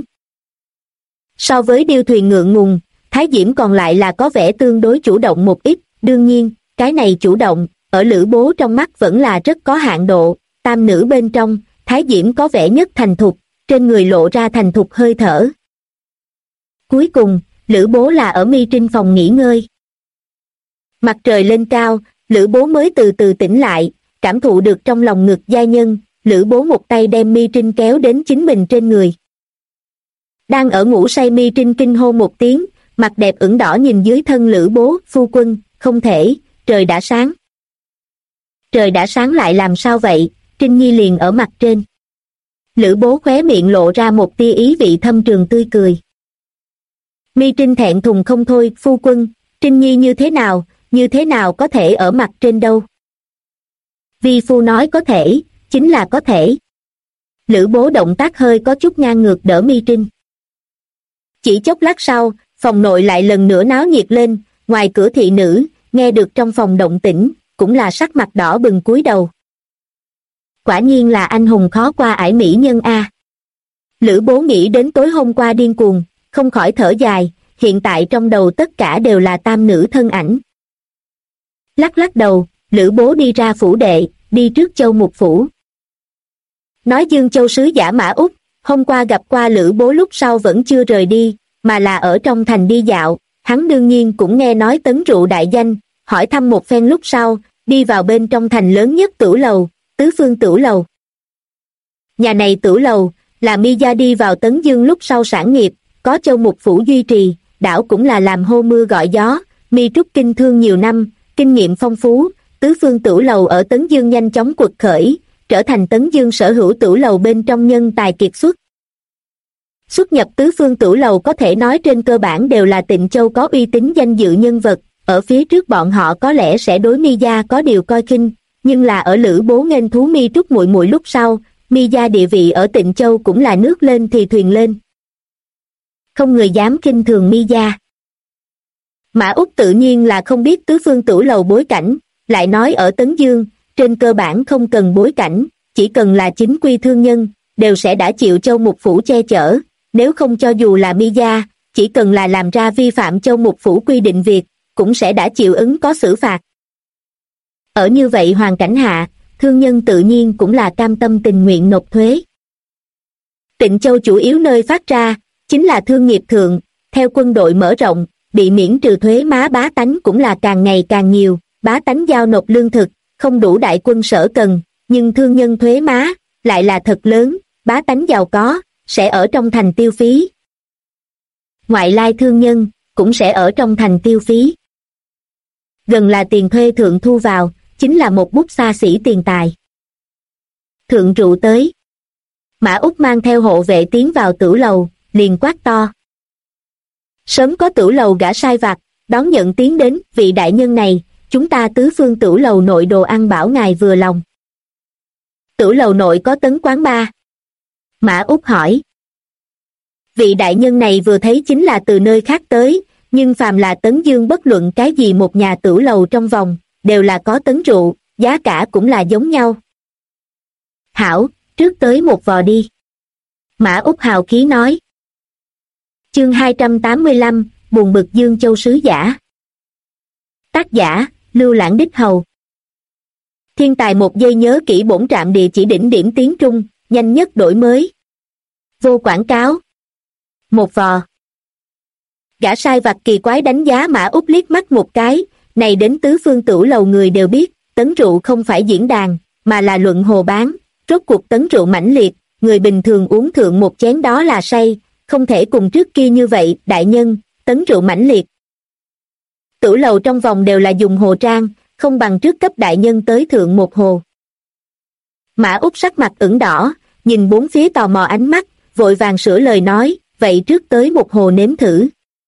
So với điêu thuyền ngượng ngùng, Thái Diễm còn lại là có vẻ tương đối chủ động một ít, đương nhiên, cái này chủ động, ở Lữ Bố trong mắt vẫn là rất có hạn độ, tam nữ bên trong, Thái Diễm có vẻ nhất thành thục, trên người lộ ra thành thục hơi thở. Cuối cùng, Lữ Bố là ở Mi Trinh phòng nghỉ ngơi. Mặt trời lên cao, Lữ Bố mới từ từ tỉnh lại, cảm thụ được trong lòng ngực giai nhân, Lữ Bố một tay đem Mi Trinh kéo đến chính mình trên người. Đang ở ngủ say Mi Trinh kinh hô một tiếng, mặt đẹp ửng đỏ nhìn dưới thân Lữ Bố, phu quân, không thể, trời đã sáng. Trời đã sáng lại làm sao vậy, Trinh Nhi liền ở mặt trên. Lữ Bố khóe miệng lộ ra một tia ý vị thâm trường tươi cười. Mi Trinh thẹn thùng không thôi, phu quân, Trinh Nhi như thế nào có thể ở mặt trên đâu. Vi phu nói có thể, chính là có thể. Lữ Bố động tác hơi có chút ngang ngược đỡ Mi Trinh. Chỉ chốc lát sau, phòng nội lại lần nữa náo nhiệt lên, ngoài cửa thị nữ, nghe được trong phòng động tĩnh, cũng là sắc mặt đỏ bừng cúi đầu. Quả nhiên là anh hùng khó qua ải mỹ nhân a. Lữ Bố nghĩ đến tối hôm qua điên cuồng, không khỏi thở dài, hiện tại trong đầu tất cả đều là tam nữ thân ảnh. Lắc lắc đầu, Lữ Bố đi ra phủ đệ, đi trước Châu Mục phủ. Nói Dương Châu sứ giả Mã Úc, hôm qua gặp qua Lữ Bố lúc sau vẫn chưa rời đi, mà là ở trong thành đi dạo, hắn đương nhiên cũng nghe nói Tấn Rượu đại danh, hỏi thăm một phen lúc sau, đi vào bên trong thành lớn nhất tửu lầu, Tứ Phương tửu lầu. Nhà này tửu lầu, là Mi gia đi vào Tấn Dương lúc sau sản nghiệp, có Châu Mục phủ duy trì, đảo cũng là làm hô mưa gọi gió, Mi trúc kinh thương nhiều năm, kinh nghiệm phong phú, Tứ Phương tửu lầu ở Tấn Dương nhanh chóng quật khởi, trở thành Tấn Dương sở hữu tửu lầu bên trong nhân tài kiệt xuất. Xuất nhập Tứ Phương tửu lầu có thể nói trên cơ bản đều là Tịnh Châu có uy tín danh dự nhân vật, ở phía trước bọn họ có lẽ sẽ đối Mi gia có điều coi khinh, nhưng là ở Lữ Bố nghênh thú Mi trúc muội muội lúc sau, Mi gia địa vị ở Tịnh Châu cũng là nước lên thì thuyền lên. Không người dám khinh thường Mi gia. Mã Úc tự nhiên là không biết Tứ Phương tửu lầu bối cảnh, lại nói ở Tấn Dương, trên cơ bản không cần bối cảnh, chỉ cần là chính quy thương nhân, đều sẽ đã chịu Châu Mục phủ che chở, nếu không cho dù là Mi gia, chỉ cần là làm ra vi phạm Châu Mục phủ quy định việc, cũng sẽ đã chịu ứng có xử phạt. Ở như vậy hoàn cảnh hạ, thương nhân tự nhiên cũng là cam tâm tình nguyện nộp thuế. Tịnh Châu chủ yếu nơi phát ra, chính là thương nghiệp thượng, theo quân đội mở rộng, bị miễn trừ thuế má bá tánh cũng là càng ngày càng nhiều, bá tánh giao nộp lương thực, không đủ đại quân sở cần, nhưng thương nhân thuế má, lại là thật lớn, bá tánh giàu có, sẽ ở trong thành tiêu phí. Ngoại lai thương nhân, cũng sẽ ở trong thành tiêu phí. Gần là tiền thuê thượng thu vào, chính là một bút xa xỉ tiền tài. Thượng rượu tới. Mã Úc mang theo hộ vệ tiến vào tửu lầu, liền quát to. Sớm có tửu lầu gã sai vặt, đón nhận tiến đến, vị đại nhân này, chúng ta Tứ Phương tửu lầu nội đồ ăn bảo ngài vừa lòng. Tửu lầu nội có Tấn quán ba. Mã Úc hỏi. Vị đại nhân này vừa thấy chính là từ nơi khác tới, nhưng phàm là Tấn Dương bất luận cái gì một nhà tửu lầu trong vòng, đều là có Tấn rượu, giá cả cũng là giống nhau. Hảo, trước tới một vò đi. Mã Úc hào khí nói. Chương 285, buồn bực Dương Châu sứ giả. Tác giả, Lưu Lãng Đích Hầu. Thiên tài một giây nhớ kỹ bổn trạm địa chỉ đỉnh điểm tiếng Trung, nhanh nhất đổi mới. Vô quảng cáo. Một vò. Gã sai vặt kỳ quái đánh giá Mã Úc liếc mắt một cái, này đến Tứ Phương tửu lầu người đều biết, Tấn rượu không phải diễn đàn, mà là luận hồ bán, rốt cuộc Tấn rượu mãnh liệt, người bình thường uống thượng một chén đó là say, không thể cùng trước kia như vậy, đại nhân, Tấn rượu mãnh liệt. Tửu lầu trong vòng đều là dùng hồ trang, không bằng trước cấp đại nhân tới thượng một hồ. Mã Úc sắc mặt ửng đỏ, nhìn bốn phía tò mò ánh mắt, vội vàng sửa lời nói, vậy trước tới một hồ nếm thử.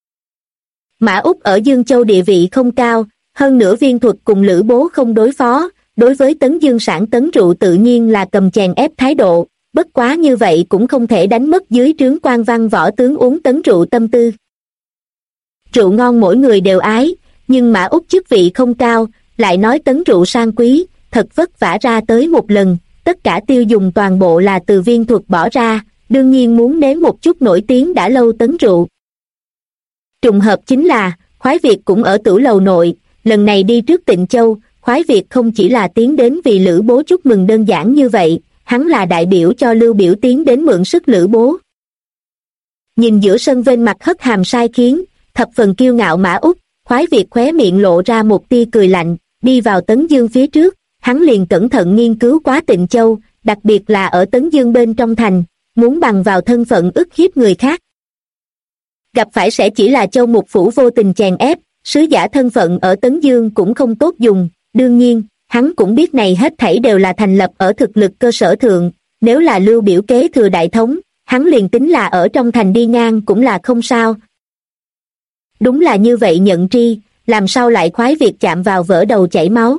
Mã Úc ở Dương Châu địa vị không cao, hơn nữa viên thuật cùng Lữ Bố không đối phó, đối với Tấn Dương sản Tấn rượu tự nhiên là cầm chèn ép thái độ, bất quá như vậy cũng không thể đánh mất dưới trướng quan văn võ tướng uống Tấn rượu tâm tư. Rượu ngon mỗi người đều ái, nhưng Mã Úc chức vị không cao, lại nói tấn rượu sang quý, thật vất vả ra tới một lần, tất cả tiêu dùng toàn bộ là từ Viên Thuật bỏ ra, đương nhiên muốn nếm một chút nổi tiếng đã lâu tấn rượu. Trùng hợp chính là, Khoái Việt cũng ở Tửu Lầu nội, lần này đi trước Tịnh Châu, Khoái Việt không chỉ là tiến đến vì Lữ Bố chúc mừng đơn giản như vậy, hắn là đại biểu cho Lưu Biểu tiến đến mượn sức Lữ Bố. Nhìn giữa sân vênh mặt hất hàm sai khiến, thập phần kiêu ngạo Mã Úc, Khoái Việt khóe miệng lộ ra một tia cười lạnh, đi vào Tấn Dương phía trước, hắn liền cẩn thận nghiên cứu quá Tịnh Châu, đặc biệt là ở Tấn Dương bên trong thành, muốn bằng vào thân phận ức hiếp người khác. Gặp phải sẽ chỉ là Châu Mục Phủ vô tình chèn ép, sứ giả thân phận ở Tấn Dương cũng không tốt dùng, đương nhiên, hắn cũng biết này hết thảy đều là thành lập ở thực lực cơ sở thượng, nếu là Lưu Biểu kế thừa đại thống, hắn liền tính là ở trong thành đi ngang cũng là không sao. Đúng là như vậy nhận tri, làm sao lại Khoái Việt chạm vào vỡ đầu chảy máu.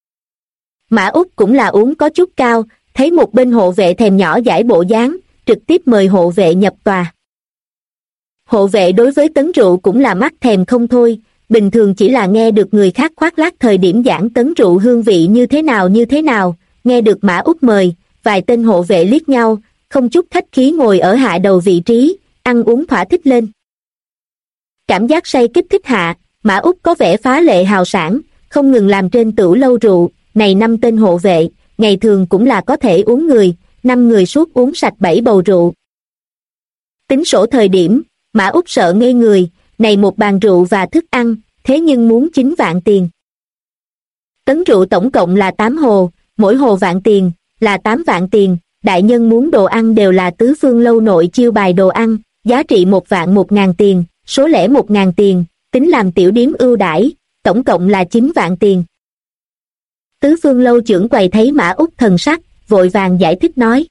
Mã Úc cũng là uống có chút cao, thấy một bên hộ vệ thèm nhỏ giải bộ dáng, trực tiếp mời hộ vệ nhập tòa. Hộ vệ đối với tấn rượu cũng là mắt thèm không thôi, bình thường chỉ là nghe được người khác khoác lác thời điểm giảng tấn rượu hương vị như thế nào, nghe được Mã Úc mời, vài tên hộ vệ liếc nhau, không chút khách khí ngồi ở hạ đầu vị trí, ăn uống thỏa thích lên. Cảm giác say kích thích hạ, Mã Úc có vẻ phá lệ hào sảng, không ngừng làm trên Tửu Lâu rượu, này 5 tên hộ vệ, ngày thường cũng là có thể uống người, 5 người suốt uống sạch 7 bầu rượu. Tính sổ thời điểm, Mã Úc sợ ngây người, này một bàn rượu và thức ăn, thế nhưng muốn 9 vạn tiền. Tấn rượu tổng cộng là 8 hồ, mỗi hồ vạn tiền, là 8 vạn tiền, đại nhân muốn đồ ăn đều là Tứ Phương Lâu nội chiêu bài đồ ăn, giá trị 1 vạn 1.000 tiền, số lẻ 1.000 tiền, tính làm tiểu điếm ưu đãi, tổng cộng là 9 vạn tiền. Tứ Phương Lâu trưởng quầy thấy Mã Úc thần sắc, vội vàng giải thích nói.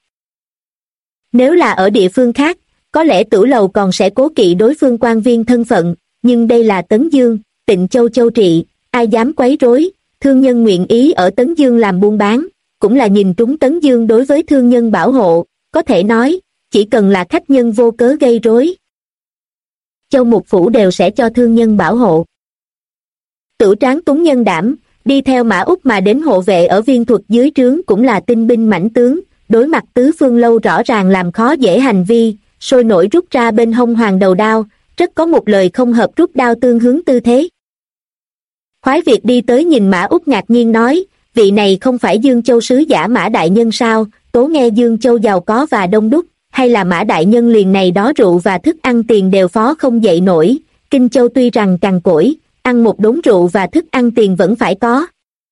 Nếu là ở địa phương khác, có lẽ Tửu Lầu còn sẽ cố kỵ đối phương quan viên thân phận, nhưng đây là Tấn Dương, Tịnh Châu châu trị, ai dám quấy rối, thương nhân nguyện ý ở Tấn Dương làm buôn bán, cũng là nhìn trúng Tấn Dương đối với thương nhân bảo hộ, có thể nói, chỉ cần là khách nhân vô cớ gây rối, Châu Mục Phủ đều sẽ cho thương nhân bảo hộ. Tửu Tráng túng nhân đảm, đi theo Mã Úc mà đến hộ vệ ở Viên Thuật dưới trướng cũng là tinh binh mãnh tướng, đối mặt Tứ Phương Lâu rõ ràng làm khó dễ hành vi, sôi nổi rút ra bên hông hoàng đầu đao, rất có một lời không hợp rút đao tương hướng tư thế. Khoái Việt đi tới nhìn Mã Úc ngạc nhiên nói, vị này không phải Dương Châu sứ giả Mã Đại Nhân sao, tố nghe Dương Châu giàu có và đông đúc, hay là Mã Đại Nhân liền này đó rượu và thức ăn tiền đều phó không dậy nổi, Kinh Châu tuy rằng cằn cỗi, ăn một đống rượu và thức ăn tiền vẫn phải có.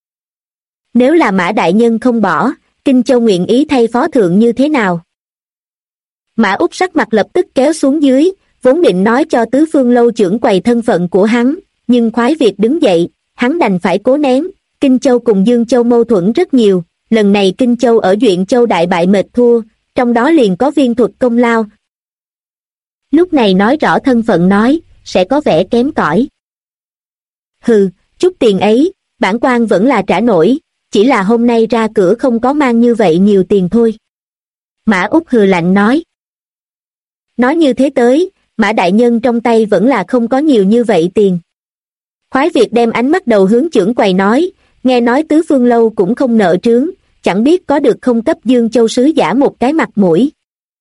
Nếu là Mã Đại Nhân không bỏ, Kinh Châu nguyện ý thay phó thượng như thế nào? Mã Úc sắc mặt lập tức kéo xuống dưới, vốn định nói cho Tứ Phương Lâu trưởng quầy thân phận của hắn, nhưng Khoái Việt đứng dậy, hắn đành phải cố nén, Kinh Châu cùng Dương Châu mâu thuẫn rất nhiều, lần này Kinh Châu ở Duyện Châu đại bại mệt thua, trong đó liền có Viên Thuật công lao. Lúc này nói rõ thân phận nói, sẽ có vẻ kém cỏi. Hừ, chút tiền ấy, bản quan vẫn là trả nổi, chỉ là hôm nay ra cửa không có mang như vậy nhiều tiền thôi. Mã Úc hừ lạnh nói. Nói như thế tới, Mã Đại Nhân trong tay vẫn là không có nhiều như vậy tiền. Khoái Việt đem ánh mắt đầu hướng trưởng quầy nói, nghe nói Tứ Phương Lâu cũng không nợ trướng, chẳng biết có được không cấp Dương Châu sứ giả một cái mặt mũi.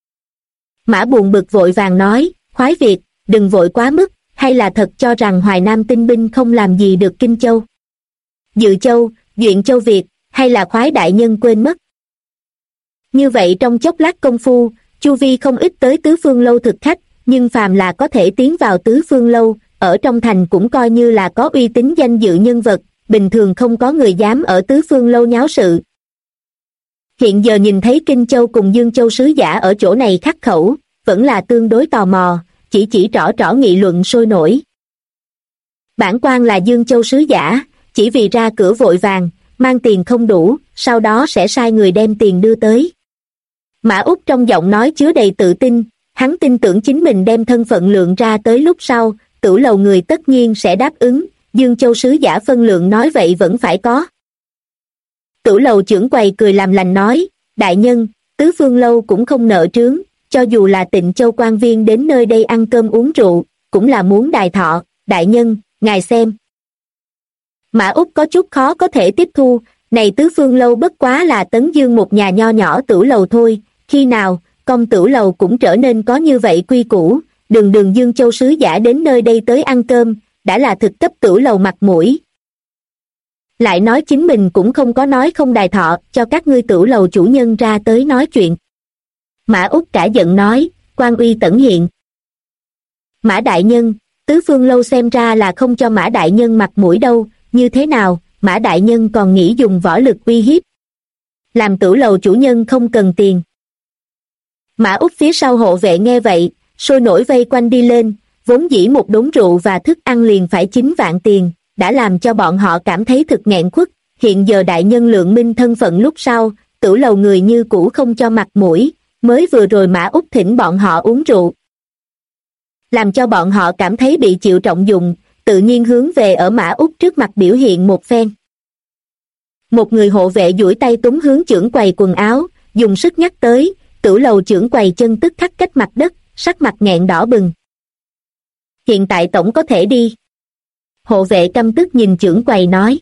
Mã buồn bực vội vàng nói, Khoái Việt, đừng vội quá mức, hay là thật cho rằng Hoài Nam tinh binh không làm gì được Kinh Châu, Dự Châu, Duyện Châu Việt, hay là Khoái Đại Nhân quên mất. Như vậy trong chốc lát công phu, chu vi không ít tới Tứ Phương Lâu thực khách, nhưng phàm là có thể tiến vào Tứ Phương Lâu, ở trong thành cũng coi như là có uy tín danh dự nhân vật, bình thường không có người dám ở Tứ Phương Lâu nháo sự. Hiện giờ nhìn thấy Kinh Châu cùng Dương Châu sứ giả ở chỗ này khắc khẩu, vẫn là tương đối tò mò, chỉ trỏ nghị luận sôi nổi. Bản quan là Dương Châu sứ giả, chỉ vì ra cửa vội vàng, mang tiền không đủ, sau đó sẽ sai người đem tiền đưa tới. Mã Úc trong giọng nói chứa đầy tự tin, hắn tin tưởng chính mình đem thân phận lượng ra tới lúc sau, Tửu Lầu người tất nhiên sẽ đáp ứng, Dương Châu sứ giả phân lượng nói vậy vẫn phải có. Tửu Lầu trưởng quầy cười làm lành nói, Đại Nhân, Tứ Phương Lâu cũng không nợ trướng, cho dù là Tịnh Châu quan viên đến nơi đây ăn cơm uống rượu, cũng là muốn đài thọ, đại nhân, ngài xem. Mã Úc có chút khó có thể tiếp thu, này Tứ Phương Lâu bất quá là Tấn Dương một nhà nho nhỏ tửu lầu thôi, khi nào, công tửu lầu cũng trở nên có như vậy quy củ, đường Dương Châu sứ giả đến nơi đây tới ăn cơm, đã là thực cấp tửu lầu mặt mũi. Lại nói chính mình cũng không có nói không đài thọ cho các ngươi tửu lầu chủ nhân ra tới nói chuyện. Mã Úc cả giận nói, quan uy tẩn hiện. Mã đại nhân, Tứ Phương Lâu xem ra là không cho Mã đại nhân mặt mũi đâu, như thế nào, Mã đại nhân còn nghĩ dùng võ lực uy hiếp. Làm tửu lầu chủ nhân không cần tiền. Mã Úc phía sau hộ vệ nghe vậy, sôi nổi vây quanh đi lên, vốn dĩ một đống rượu và thức ăn liền phải 9 vạn tiền, đã làm cho bọn họ cảm thấy thực nghẹn khuất, hiện giờ đại nhân lượng minh thân phận lúc sau, tửu lầu người như cũ không cho mặt mũi, mới vừa rồi Mã Úc thỉnh bọn họ uống rượu. Làm cho bọn họ cảm thấy bị chịu trọng dụng, tự nhiên hướng về ở Mã Úc trước mặt biểu hiện một phen. Một người hộ vệ duỗi tay túm hướng chưởng quầy quần áo, dùng sức nhắc tới, tửu lầu chưởng quầy chân tức khắc cách mặt đất, sắc mặt nghẹn đỏ bừng. Hiện tại tổng có thể đi. Hộ vệ căm tức nhìn chưởng quầy nói.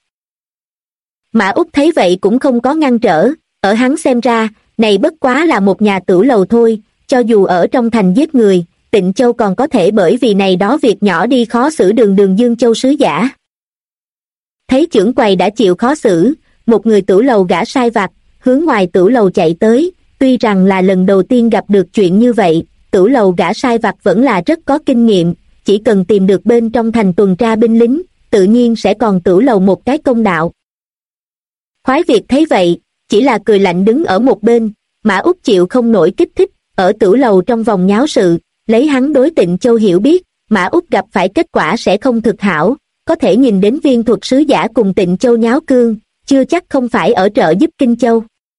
Mã Úc thấy vậy cũng không có ngăn trở, ở hắn xem ra, này bất quá là một nhà tửu lầu thôi, cho dù ở trong thành giết người, Tịnh Châu còn có thể bởi vì này đó việc nhỏ đi khó xử đường Dương Châu sứ giả. Thấy chưởng quầy đã chịu khó xử, một người tửu lầu gã sai vặt, hướng ngoài tửu lầu chạy tới, tuy rằng là lần đầu tiên gặp được chuyện như vậy, tửu lầu gã sai vặt vẫn là rất có kinh nghiệm, chỉ cần tìm được bên trong thành tuần tra binh lính, tự nhiên sẽ còn tửu lầu một cái công đạo. Khoái Việt thấy vậy, chỉ là cười lạnh đứng ở một bên, Mã Úc chịu không nổi kích thích, ở tửu lầu trong vòng nháo sự, lấy hắn đối Tịnh Châu hiểu biết, Mã Úc gặp phải kết quả sẽ không thực hảo, có thể nhìn đến viên thuật sứ giả cùng Tịnh Châu nháo cương, chưa chắc không phải ở trợ giúp Kinh Châu.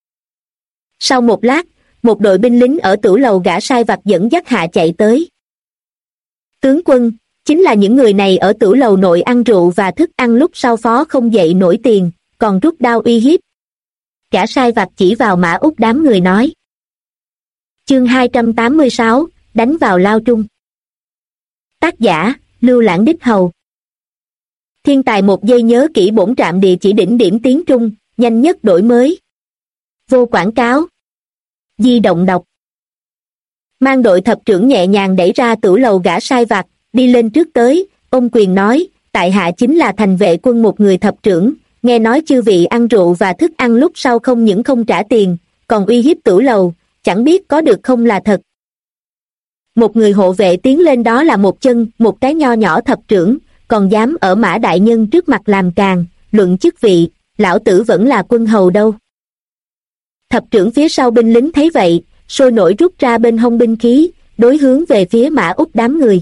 Sau một lát, một đội binh lính ở tửu lầu gã sai vặt dẫn dắt hạ chạy tới. Tướng quân, chính là những người này ở tửu lầu nội ăn rượu và thức ăn lúc sau phó không dậy nổi tiền, còn rút đao uy hiếp. Gã sai vặt chỉ vào Mã Úc đám người nói. Chương 286, đánh vào lao trung. Tác giả, Lưu Lãng Đích Hầu. Thiên tài một giây nhớ kỹ bổn trạm địa chỉ đỉnh điểm tiếng Trung, nhanh nhất đổi mới. Vô quảng cáo. Di động đọc. Mang đội thập trưởng nhẹ nhàng đẩy ra tửu lầu gã sai vặt, đi lên trước tới, ôm quyền nói, tại hạ chính là thành vệ quân một người thập trưởng, nghe nói chư vị ăn rượu và thức ăn lúc sau không những không trả tiền, còn uy hiếp tửu lầu, chẳng biết có được không là thật. Một người hộ vệ tiến lên đó là một chân, một cái nho nhỏ thập trưởng, còn dám ở Mã đại nhân trước mặt làm càn, luận chức vị, lão tử vẫn là quân hầu đâu. Thập trưởng phía sau binh lính thấy vậy, sôi nổi rút ra bên hông binh khí, đối hướng về phía Mã Úc đám người.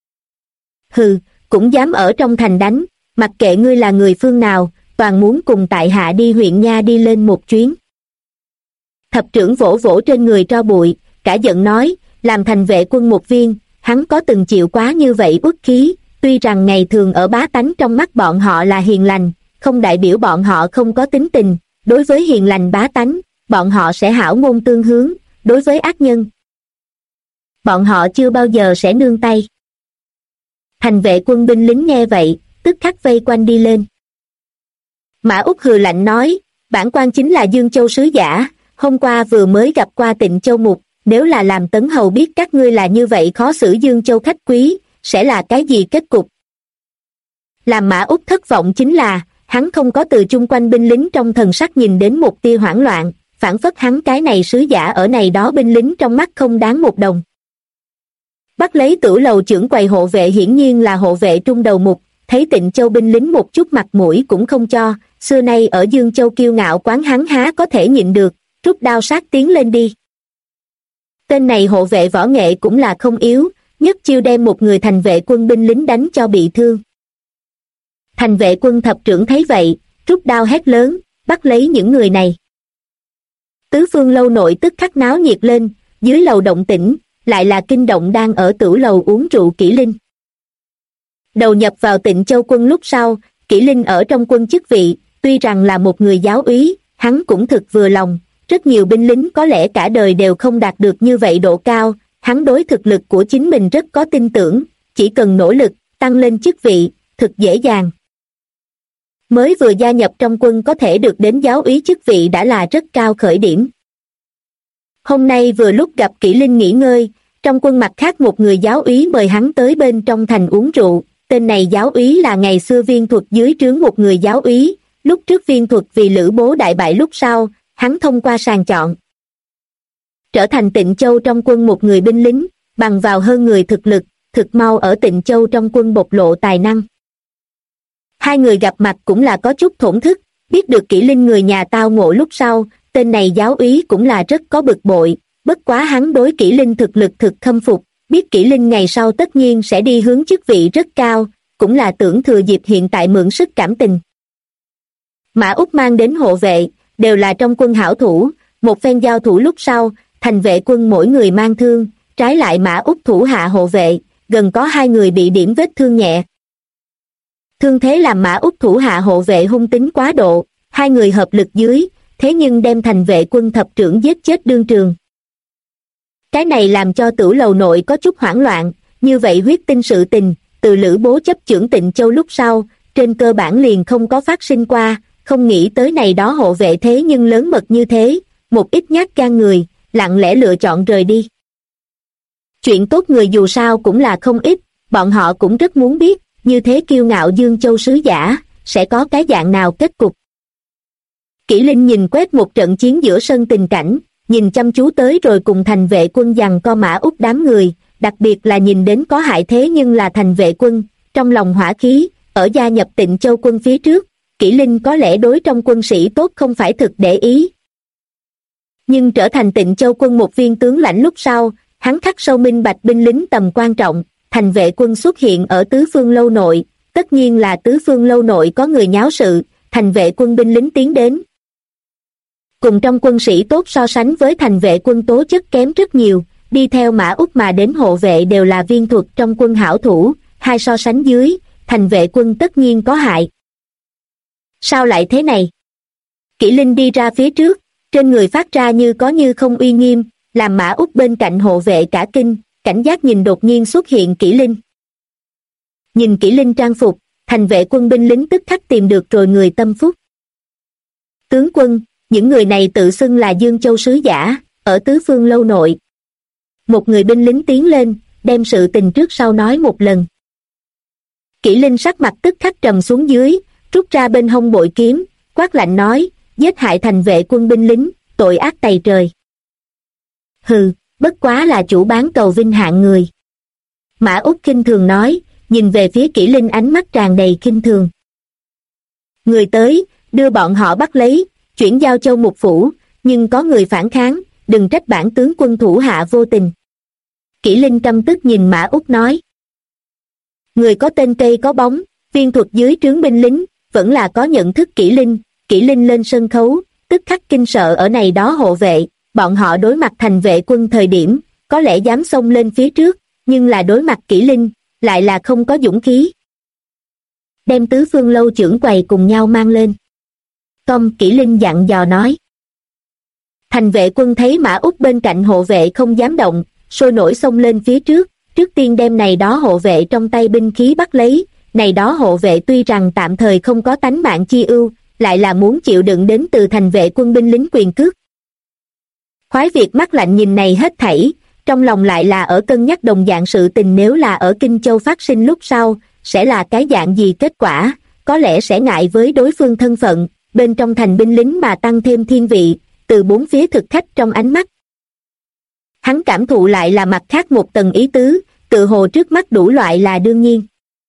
Hừ, cũng dám ở trong thành đánh, mặc kệ ngươi là người phương nào, toàn muốn cùng tại hạ đi huyện nha đi lên một chuyến. Thập trưởng vỗ vỗ trên người tro bụi, cả giận nói, làm thành vệ quân một viên, hắn có từng chịu quá như vậy uất khí, tuy rằng ngày thường ở bá tánh trong mắt bọn họ là hiền lành, không đại biểu bọn họ không có tính tình, đối với hiền lành bá tánh, bọn họ sẽ hảo ngôn tương hướng, đối với ác nhân, bọn họ chưa bao giờ sẽ nương tay. Thành vệ quân binh lính nghe vậy, tức khắc vây quanh đi lên. Mã Úc hừ lạnh nói, bản quan chính là Dương Châu sứ giả, hôm qua vừa mới gặp qua Tịnh Châu mục, nếu là làm Tấn hầu biết các ngươi là như vậy khó xử Dương Châu khách quý, sẽ là cái gì kết cục? Làm Mã Úc thất vọng chính là, hắn không có từ chung quanh binh lính trong thần sắc nhìn đến một tia hoảng loạn, phản phất hắn cái này sứ giả ở này đó binh lính trong mắt không đáng một đồng. Bắt lấy tửu lầu trưởng quầy hộ vệ hiển nhiên là hộ vệ trung đầu mục, thấy Tịnh Châu binh lính một chút mặt mũi cũng không cho, xưa nay ở Dương Châu kiêu ngạo quán hắn há có thể nhịn được, rút đao sát tiến lên đi. Tên này hộ vệ võ nghệ cũng là không yếu, nhất chiêu đem một người thành vệ quân binh lính đánh cho bị thương. Thành vệ quân thập trưởng thấy vậy, rút đao hét lớn, bắt lấy những người này. Tứ phương lâu nội tức khắc náo nhiệt lên, dưới lầu động tĩnh, lại là kinh động đang ở tửu lầu uống rượu Kỷ Linh. Đầu nhập vào Tịnh Châu quân lúc sau, Kỷ Linh ở trong quân chức vị, tuy rằng là một người giáo úy, hắn cũng thực vừa lòng, rất nhiều binh lính có lẽ cả đời đều không đạt được như vậy độ cao, hắn đối thực lực của chính mình rất có tin tưởng, chỉ cần nỗ lực, tăng lên chức vị, thực dễ dàng. Mới vừa gia nhập trong quân có thể được đến giáo úy chức vị đã là rất cao khởi điểm. Hôm nay vừa lúc gặp Kỷ Linh nghỉ ngơi, trong quân mặt khác một người giáo úy mời hắn tới bên trong thành uống rượu. Tên này giáo úy là ngày xưa Viên Thuật dưới trướng một người giáo úy, lúc trước Viên Thuật vì Lữ Bố đại bại lúc sau, hắn thông qua sàng chọn trở thành Tịnh Châu trong quân một người binh lính, bằng vào hơn người thực lực, thực mau ở Tịnh Châu trong quân bộc lộ tài năng. Hai người gặp mặt cũng là có chút thổn thức, biết được Kỷ Linh người nhà tao ngộ lúc sau, tên này giáo úy cũng là rất có bực bội, bất quá hắn đối Kỷ Linh thực lực thực khâm phục, biết Kỷ Linh ngày sau tất nhiên sẽ đi hướng chức vị rất cao, cũng là tưởng thừa dịp hiện tại mượn sức cảm tình. Mã Úc mang đến hộ vệ, đều là trong quân hảo thủ, một phen giao thủ lúc sau, thành vệ quân mỗi người mang thương, trái lại Mã Úc thủ hạ hộ vệ, gần có 2 người bị điểm vết thương nhẹ. Thương thế làm Mã Úc thủ hạ hộ vệ hung tính quá độ, 2 người hợp lực dưới, thế nhưng đem thành vệ quân thập trưởng giết chết đương trường. Cái này làm cho Tửu Lầu nội có chút hoảng loạn, như vậy huyết tinh sự tình, từ Lữ Bố chấp chưởng Tịnh Châu lúc sau, trên cơ bản liền không có phát sinh qua, không nghĩ tới này đó hộ vệ thế nhưng lớn mật như thế, một ít nhát gan người, lặng lẽ lựa chọn rời đi. Chuyện tốt người dù sao cũng là không ít, bọn họ cũng rất muốn biết, như thế kiêu ngạo Dương Châu sứ giả, sẽ có cái dạng nào kết cục. Kỷ Linh nhìn quét một trận chiến giữa sân tình cảnh, nhìn chăm chú tới rồi cùng thành vệ quân giằng co Mã Úc đám người, đặc biệt là nhìn đến có hại thế nhưng là thành vệ quân, trong lòng hỏa khí, ở gia nhập Tịnh Châu quân phía trước, Kỷ Linh có lẽ đối trong quân sĩ tốt không phải thực để ý. Nhưng trở thành Tịnh Châu quân một viên tướng lãnh lúc sau, hắn khắc sâu minh bạch binh lính tầm quan trọng, thành vệ quân xuất hiện ở Tứ Phương Lâu nội, tất nhiên là Tứ Phương Lâu nội có người nháo sự, thành vệ quân binh lính tiến đến. Cùng trong quân sĩ tốt so sánh với thành vệ quân tố chất kém rất nhiều, đi theo Mã Úc mà đến hộ vệ đều là Viên Thuật trong quân hảo thủ, hai so sánh dưới, thành vệ quân tất nhiên có hại. Sao lại thế này? Kỷ Linh đi ra phía trước, trên người phát ra như có như không uy nghiêm, làm Mã Úc bên cạnh hộ vệ cả kinh, cảnh giác nhìn đột nhiên xuất hiện Kỷ Linh. Nhìn Kỷ Linh trang phục, thành vệ quân binh lính tức khắc tìm được rồi người tâm phúc. Tướng quân, những người này tự xưng là Dương Châu sứ giả, ở Tứ Phương Lâu nội. Một người binh lính tiến lên, đem sự tình trước sau nói một lần. Kỷ Linh sắc mặt tức khắc trầm xuống dưới, rút ra bên hông bội kiếm, quát lạnh nói, giết hại thành vệ quân binh lính, tội ác tày trời. Hừ, bất quá là chủ bán cầu vinh hạng người. Mã Úc khinh thường nói, nhìn về phía Kỷ Linh ánh mắt tràn đầy khinh thường. Người tới, đưa bọn họ bắt lấy, chuyển giao Châu Mục Phủ, nhưng có người phản kháng, đừng trách bản tướng quân thủ hạ vô tình. Kỷ Linh căm tức nhìn Mã Úc nói. Người có tên cây có bóng, Viên Thuật dưới trướng binh lính, vẫn là có nhận thức Kỷ Linh lên sân khấu, tức khắc kinh sợ ở này đó hộ vệ, bọn họ đối mặt thành vệ quân thời điểm, có lẽ dám xông lên phía trước, nhưng là đối mặt Kỷ Linh, lại là không có dũng khí. Đem Tứ Phương Lâu trưởng quầy cùng nhau mang lên. Tom Kỷ Linh dặn dò nói. Thành vệ quân thấy Mã Úc bên cạnh hộ vệ không dám động, sôi nổi xông lên phía trước, trước tiên đem này đó hộ vệ trong tay binh khí bắt lấy, này đó hộ vệ tuy rằng tạm thời không có tánh mạng chi ưu, lại là muốn chịu đựng đến từ thành vệ quân binh lính quyền cước. Khoái Việt mắt lạnh nhìn này hết thảy, trong lòng lại là ở cân nhắc đồng dạng sự tình nếu là ở Kinh Châu phát sinh lúc sau, sẽ là cái dạng gì kết quả, có lẽ sẽ ngại với đối phương thân phận, bên trong thành binh lính mà tăng thêm thiên vị, từ bốn phía thực khách trong ánh mắt. Hắn cảm thụ lại là mặt khác một tầng ý tứ, tự hồ trước mắt đủ loại là đương nhiên.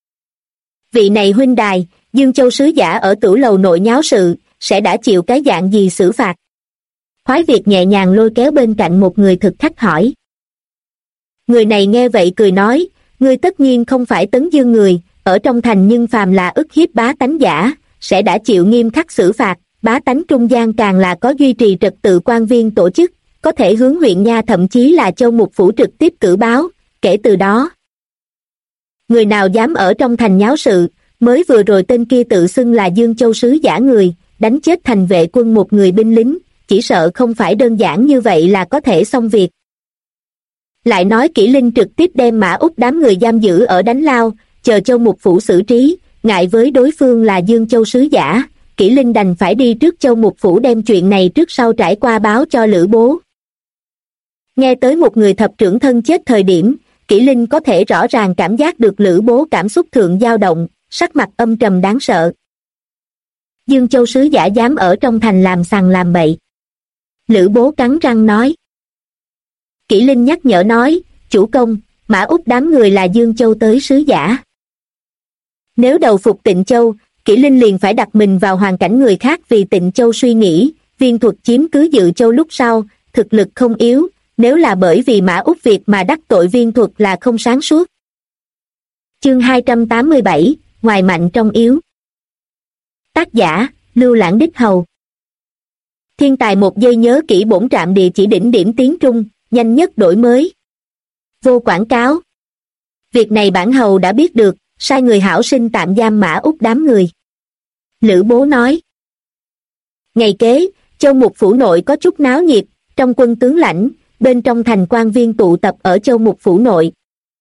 Vị này huynh đài, Dương Châu sứ giả ở Tửu Lầu nội nháo sự, sẽ đã chịu cái dạng gì xử phạt? Khoái Việt nhẹ nhàng lôi kéo bên cạnh một người thực khách hỏi. Người này nghe vậy cười nói, ngươi tất nhiên không phải Tấn Dương người, ở trong thành nhưng phàm là ức hiếp bá tánh giả, sẽ đã chịu nghiêm khắc xử phạt, bá tánh trung gian càng là có duy trì trật tự quan viên tổ chức, có thể hướng huyện nha thậm chí là Châu Mục Phủ trực tiếp cử báo, kể từ đó. Người nào dám ở trong thành nháo sự, mới vừa rồi tên kia tự xưng là Dương Châu sứ giả người, đánh chết thành vệ quân một người binh lính, chỉ sợ không phải đơn giản như vậy là có thể xong việc. Lại nói Kỷ Linh trực tiếp đem Mã Úc đám người giam giữ ở Đánh Lao, chờ Châu Mục Phủ xử trí, ngại với đối phương là Dương Châu sứ giả, Kỷ Linh đành phải đi trước Châu Mục Phủ đem chuyện này trước sau trải qua báo cho Lữ Bố. Nghe tới một người thập trưởng thân chết thời điểm, Kỷ Linh có thể rõ ràng cảm giác được Lữ Bố cảm xúc thượng dao động, sắc mặt âm trầm đáng sợ. Dương Châu sứ giả dám ở trong thành làm sằng làm bậy. Lữ Bố cắn răng nói. Kỷ Linh nhắc nhở nói, chủ công, Mã Úc đám người là Dương Châu tới sứ giả. Nếu đầu phục Tịnh Châu, Kỷ Linh liền phải đặt mình vào hoàn cảnh người khác vì Tịnh Châu suy nghĩ, Viên Thuật chiếm cứ Dự Châu lúc sau, thực lực không yếu, nếu là bởi vì Mã Úc việc mà đắc tội Viên Thuật là không sáng suốt. Chương 287, ngoài mạnh trong yếu. Tác giả, Lưu Lãng Đích Hầu. Thiên tài một giây nhớ kỹ bổn trạm địa chỉ đỉnh điểm tiếng Trung, nhanh nhất đổi mới. Vô quảng cáo. Việc này bản hầu đã biết được, sai người hảo sinh tạm giam Mã Úc đám người. Lữ Bố nói. Ngày kế, Châu Mục Phủ nội có chút náo nhiệt, trong quân tướng lãnh, bên trong thành quan viên tụ tập ở Châu Mục Phủ nội.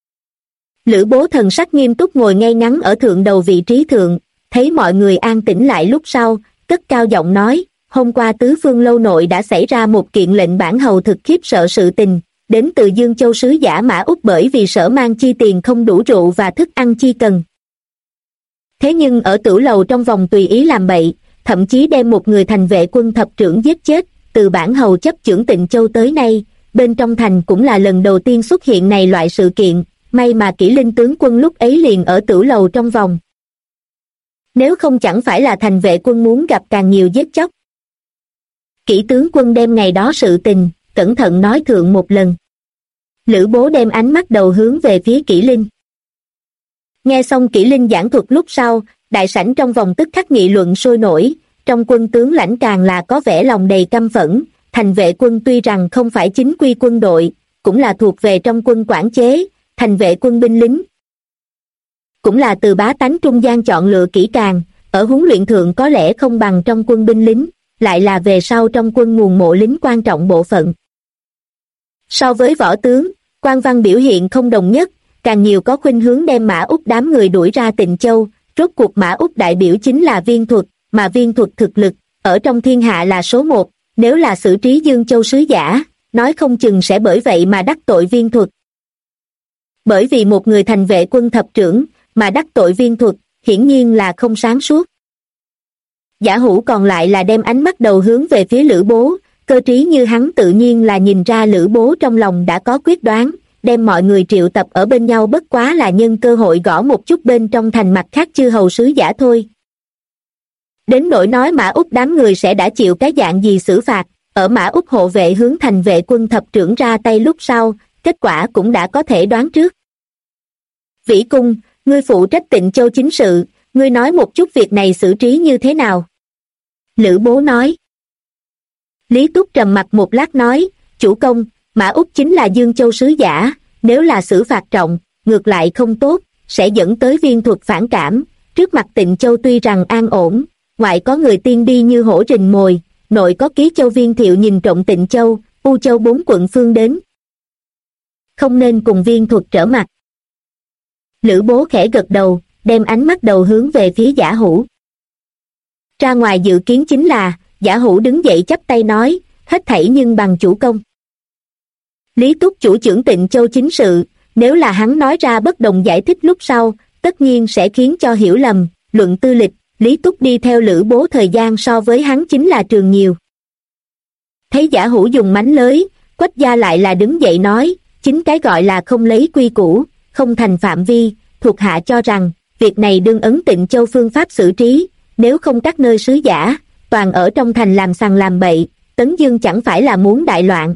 Lữ Bố thần sắc nghiêm túc ngồi ngay ngắn ở thượng đầu vị trí thượng, thấy mọi người an tĩnh lại lúc sau, cất cao giọng nói, hôm qua Tứ Phương Lâu nội đã xảy ra một kiện lệnh bản hầu thực khiếp sợ sự tình, đến từ Dương Châu sứ giả Mã Úc bởi vì sở mang chi tiền không đủ rượu và thức ăn chi cần. Thế nhưng ở Tửu Lầu trong vòng tùy ý làm bậy, thậm chí đem một người thành vệ quân thập trưởng giết chết, từ bản hầu chấp chưởng Tịnh Châu tới nay, bên trong thành cũng là lần đầu tiên xuất hiện này loại sự kiện, may mà Kỷ Linh tướng quân lúc ấy liền ở Tửu Lầu trong vòng. Nếu không chẳng phải là thành vệ quân muốn gặp càng nhiều giết chóc. Kỷ tướng quân đem ngày đó sự tình, cẩn thận nói thượng một lần. Lữ Bố đem ánh mắt đầu hướng về phía Kỷ Linh. Nghe xong Kỷ Linh giảng thuật lúc sau, đại sảnh trong vòng tức khắc nghị luận sôi nổi, trong quân tướng lãnh càng là có vẻ lòng đầy căm phẫn, thành vệ quân tuy rằng không phải chính quy quân đội, cũng là thuộc về trong quân quản chế, thành vệ quân binh lính. Cũng là từ bá tánh trung gian chọn lựa kỹ càng, ở huấn luyện thượng có lẽ không bằng trong quân binh lính, lại là về sau trong quân nguồn mộ lính quan trọng bộ phận. So với võ tướng, quan văn biểu hiện không đồng nhất, càng nhiều có khuynh hướng đem Mã Úc đám người đuổi ra Tịnh Châu, rốt cuộc Mã Úc đại biểu chính là Viên Thuật, mà Viên Thuật thực lực, ở trong thiên hạ là số một, nếu là xử trí Dương Châu sứ giả, nói không chừng sẽ bởi vậy mà đắc tội Viên Thuật. Bởi vì một người thành vệ quân thập trưởng, mà đắc tội Viên Thuật, hiển nhiên là không sáng suốt. Giả Hữu còn lại là đem ánh mắt đầu hướng về phía Lữ Bố, cơ trí như hắn tự nhiên là nhìn ra Lữ Bố trong lòng đã có quyết đoán, đem mọi người triệu tập ở bên nhau bất quá là nhân cơ hội gõ một chút bên trong thành mặt khác chư hầu sứ giả thôi. Đến nỗi nói Mã Úc đám người sẽ đã chịu cái dạng gì xử phạt, ở Mã Úc hộ vệ hướng thành vệ quân thập trưởng ra tay lúc sau, kết quả cũng đã có thể đoán trước. Vĩ Cung, ngươi phụ trách Tịnh Châu chính sự, ngươi nói một chút việc này xử trí như thế nào? Lữ Bố nói. Lý Túc trầm mặt một lát nói, chủ công, Mã Úc chính là Dương Châu sứ giả, nếu là xử phạt trọng, ngược lại không tốt, sẽ dẫn tới Viên Thuật phản cảm, trước mặt Tịnh Châu tuy rằng an ổn, ngoại có người tiên đi như hổ rình mồi, nội có Ký Châu Viên Thiệu nhìn trộm Tịnh Châu, U Châu bốn quận phương đến. Không nên cùng Viên Thuật trở mặt. Lữ Bố khẽ gật đầu, đem ánh mắt đầu hướng về phía Giả Hữu. Ra ngoài dự kiến chính là, Giả Hữu đứng dậy chắp tay nói, hết thảy nhưng bằng chủ công. Lý Túc chủ trưởng Tịnh Châu chính sự, nếu là hắn nói ra bất đồng giải thích lúc sau, tất nhiên sẽ khiến cho hiểu lầm, luận tư lịch, Lý Túc đi theo Lữ Bố thời gian so với hắn chính là trường nhiều. Thấy Giả Hữu dùng mánh lới, Quách Gia lại là đứng dậy nói, chính cái gọi là không lấy quy củ, không thành phạm vi, thuộc hạ cho rằng, việc này đương ấn Tịnh Châu phương pháp xử trí, nếu không các nơi sứ giả, toàn ở trong thành làm sằng làm bậy, Tấn Dương chẳng phải là muốn đại loạn.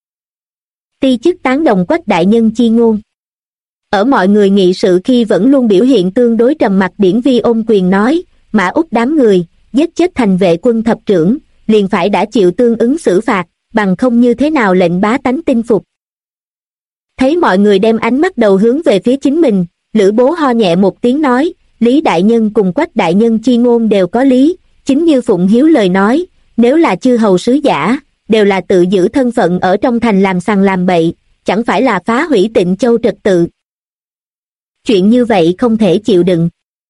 Ti chức tán đồng Quách đại nhân chi ngôn. Ở mọi người nghị sự khi vẫn luôn biểu hiện tương đối trầm mặc Điển Vi ôm quyền nói, Mã Úc đám người, giết chết thành vệ quân thập trưởng, liền phải đã chịu tương ứng xử phạt, bằng không như thế nào lệnh bá tánh tin phục. Thấy mọi người đem ánh mắt đầu hướng về phía chính mình, Lữ Bố ho nhẹ một tiếng nói, Lý đại nhân cùng Quách đại nhân chi ngôn đều có lý, chính như Phụng Hiếu lời nói, nếu là chư hầu sứ giả, đều là tự giữ thân phận ở trong thành làm sằng làm bậy, chẳng phải là phá hủy Tịnh Châu trật tự. chuyện như vậy không thể chịu đựng.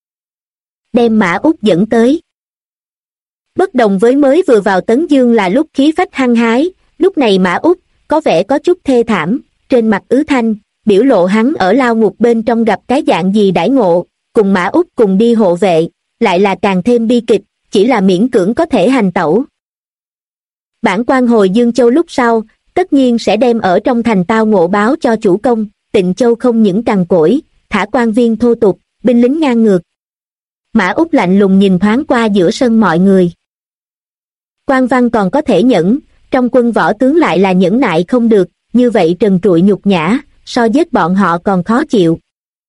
Đem Mã Úc dẫn tới. Bất đồng với mới vừa vào Tấn Dương là lúc khí phách hăng hái, lúc này Mã Úc có vẻ có chút thê thảm, trên mặt ứ thanh, biểu lộ hắn ở lao ngục bên trong gặp cái dạng gì đãi ngộ, cùng Mã Úc cùng đi hộ vệ, lại là càng thêm bi kịch, chỉ là miễn cưỡng có thể hành tẩu. Bản quan hồi Dương Châu lúc sau, tất nhiên sẽ đem ở trong thành tao ngộ báo cho chủ công, Tịnh Châu không những cằn cỗi, thả quan viên thô tục, binh lính ngang ngược. Mã Úc lạnh lùng nhìn thoáng qua giữa sân mọi người. Quan văn còn có thể nhẫn, trong quân võ tướng lại là nhẫn nại không được, như vậy trần trụi nhục nhã, so giết bọn họ còn khó chịu.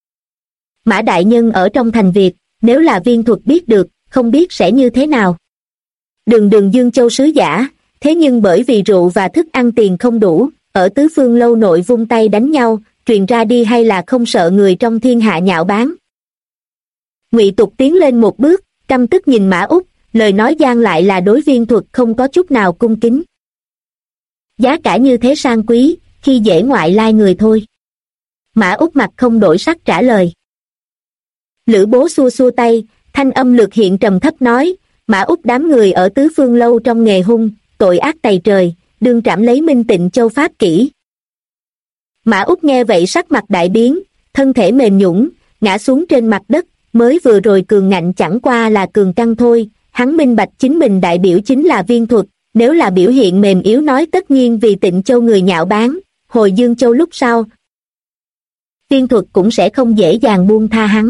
Mã đại nhân ở trong thành Việt, nếu là Viên Thuật biết được, không biết sẽ như thế nào. Đường Dương Châu sứ giả, thế nhưng bởi vì rượu và thức ăn tiền không đủ, ở tứ phương lâu nội vung tay đánh nhau, truyền ra đi hay là không sợ người trong thiên hạ nhạo báng. Ngụy Tục tiến lên một bước, căm tức nhìn Mã Úc, lời nói gian lại là đối Viên Thuật không có chút nào cung kính. Giá cả như thế sang quý, khi dễ ngoại lai người thôi. Mã Úc mặt không đổi sắc trả lời. Lữ Bố xua xua tay, thanh âm lược hiện trầm thấp nói, Mã Úc đám người ở tứ phương lâu trong nghề hung, tội ác tày trời, đương trảm lấy Minh Tịnh Châu pháp kỹ. Mã Úc nghe vậy sắc mặt đại biến, thân thể mềm nhũn, ngã xuống trên mặt đất, mới vừa rồi cường ngạnh chẳng qua là cường căng thôi, hắn minh bạch chính mình đại biểu chính là Viên Thuật, nếu là biểu hiện mềm yếu nói tất nhiên vì Tịnh Châu người nhạo báng, hồi Dương Châu lúc sau. Viên Thuật cũng sẽ không dễ dàng buông tha hắn.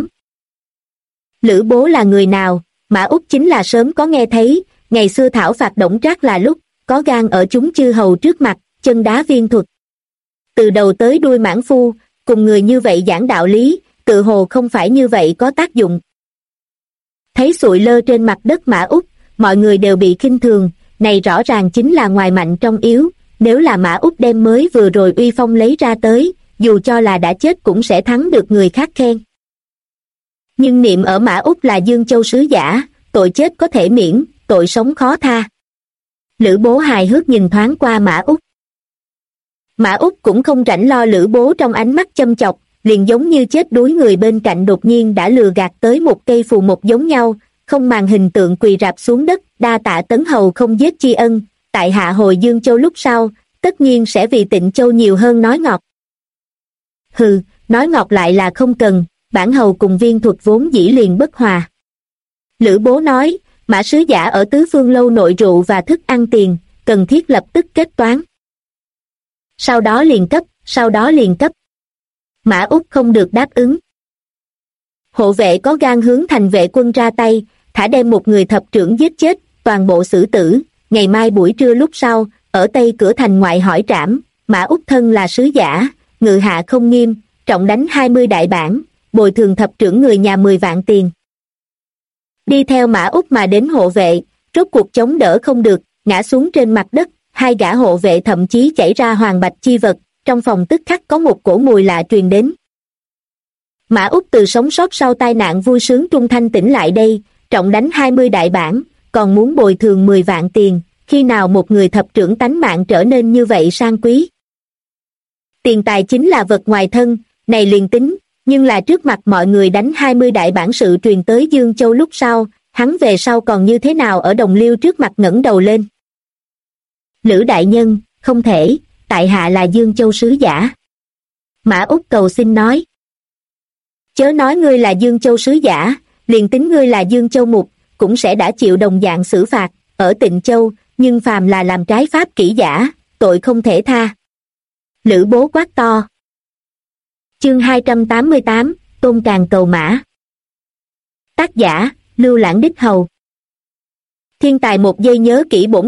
Lữ Bố là người nào? Mã Úc chính là sớm có nghe thấy, ngày xưa thảo phạt Đổng Trác là lúc, có gan ở chúng chư hầu trước mặt, chân đá Viên Thuật. Từ đầu tới đuôi mãn phu, cùng người như vậy giảng đạo lý, tự hồ không phải như vậy có tác dụng. Thấy sụi lơ trên mặt đất Mã Úc, mọi người đều bị khinh thường, này rõ ràng chính là ngoài mạnh trong yếu, nếu là Mã Úc đem mới vừa rồi uy phong lấy ra tới, dù cho là đã chết cũng sẽ thắng được người khác khen. Nhưng niệm ở Mã Úc là Dương Châu sứ giả, tội chết có thể miễn, tội sống khó tha. Lữ Bố hài hước nhìn thoáng qua Mã Úc. Mã Úc cũng không rảnh lo Lữ Bố trong ánh mắt châm chọc, liền giống như chết đuối người bên cạnh đột nhiên đã lừa gạt tới một cây phù một giống nhau, không màng hình tượng quỳ rạp xuống đất, đa tạ Tấn hầu không giết tri ân, tại hạ hồi Dương Châu lúc sau, tất nhiên sẽ vì Tịnh Châu nhiều hơn nói ngọt. Hừ, nói ngọt lại là không cần, bản hầu cùng Viên Thuật vốn dĩ liền bất hòa. Lữ Bố nói, Mã sứ giả ở tứ phương lâu nội rượu và thức ăn tiền, cần thiết lập tức kết toán. Sau đó liền cấp. Mã Úc không được đáp ứng. Hộ vệ có gan hướng thành vệ quân ra tay, thả đem một người thập trưởng giết chết, toàn bộ xử tử, ngày mai buổi trưa lúc sau, ở tây cửa thành ngoại hỏi trảm, Mã Úc thân là sứ giả, ngự hạ không nghiêm, trọng đánh 20 đại bản, bồi thường thập trưởng người nhà 10 vạn tiền. Đi theo Mã Úc mà đến hộ vệ, rốt cuộc chống đỡ không được, ngã xuống trên mặt đất, hai gã hộ vệ thậm chí chảy ra hoàng bạch chi vật, trong phòng tức khắc có một cổ mùi lạ truyền đến. Mã Úc từ sống sót sau tai nạn vui sướng trung thanh tỉnh lại đây, trọng đánh 20 đại bản, còn muốn bồi thường 10 vạn tiền, khi nào một người thập trưởng tánh mạng trở nên như vậy sang quý. Tiền tài chính là vật ngoài thân, này liền tính, nhưng là trước mặt mọi người đánh 20 đại bản sự truyền tới Dương Châu lúc sau, hắn về sau còn như thế nào ở Đồng Liêu trước mặt ngẩng đầu lên. Lữ đại nhân, không thể, tại hạ là Dương Châu sứ giả. Mã Úc cầu xin nói. Chớ nói ngươi là Dương Châu sứ giả, liền tính ngươi là Dương Châu mục, cũng sẽ đã chịu đồng dạng xử phạt, ở Tịnh Châu, nhưng phàm là làm trái pháp kỷ giả, tội không thể tha. Lữ Bố quát to. Chương 288, Tôn Càn cầu mã. Tác giả, Lưu Lãng Đích Hầu. Thiên tài một giây nhớ kỹ bổn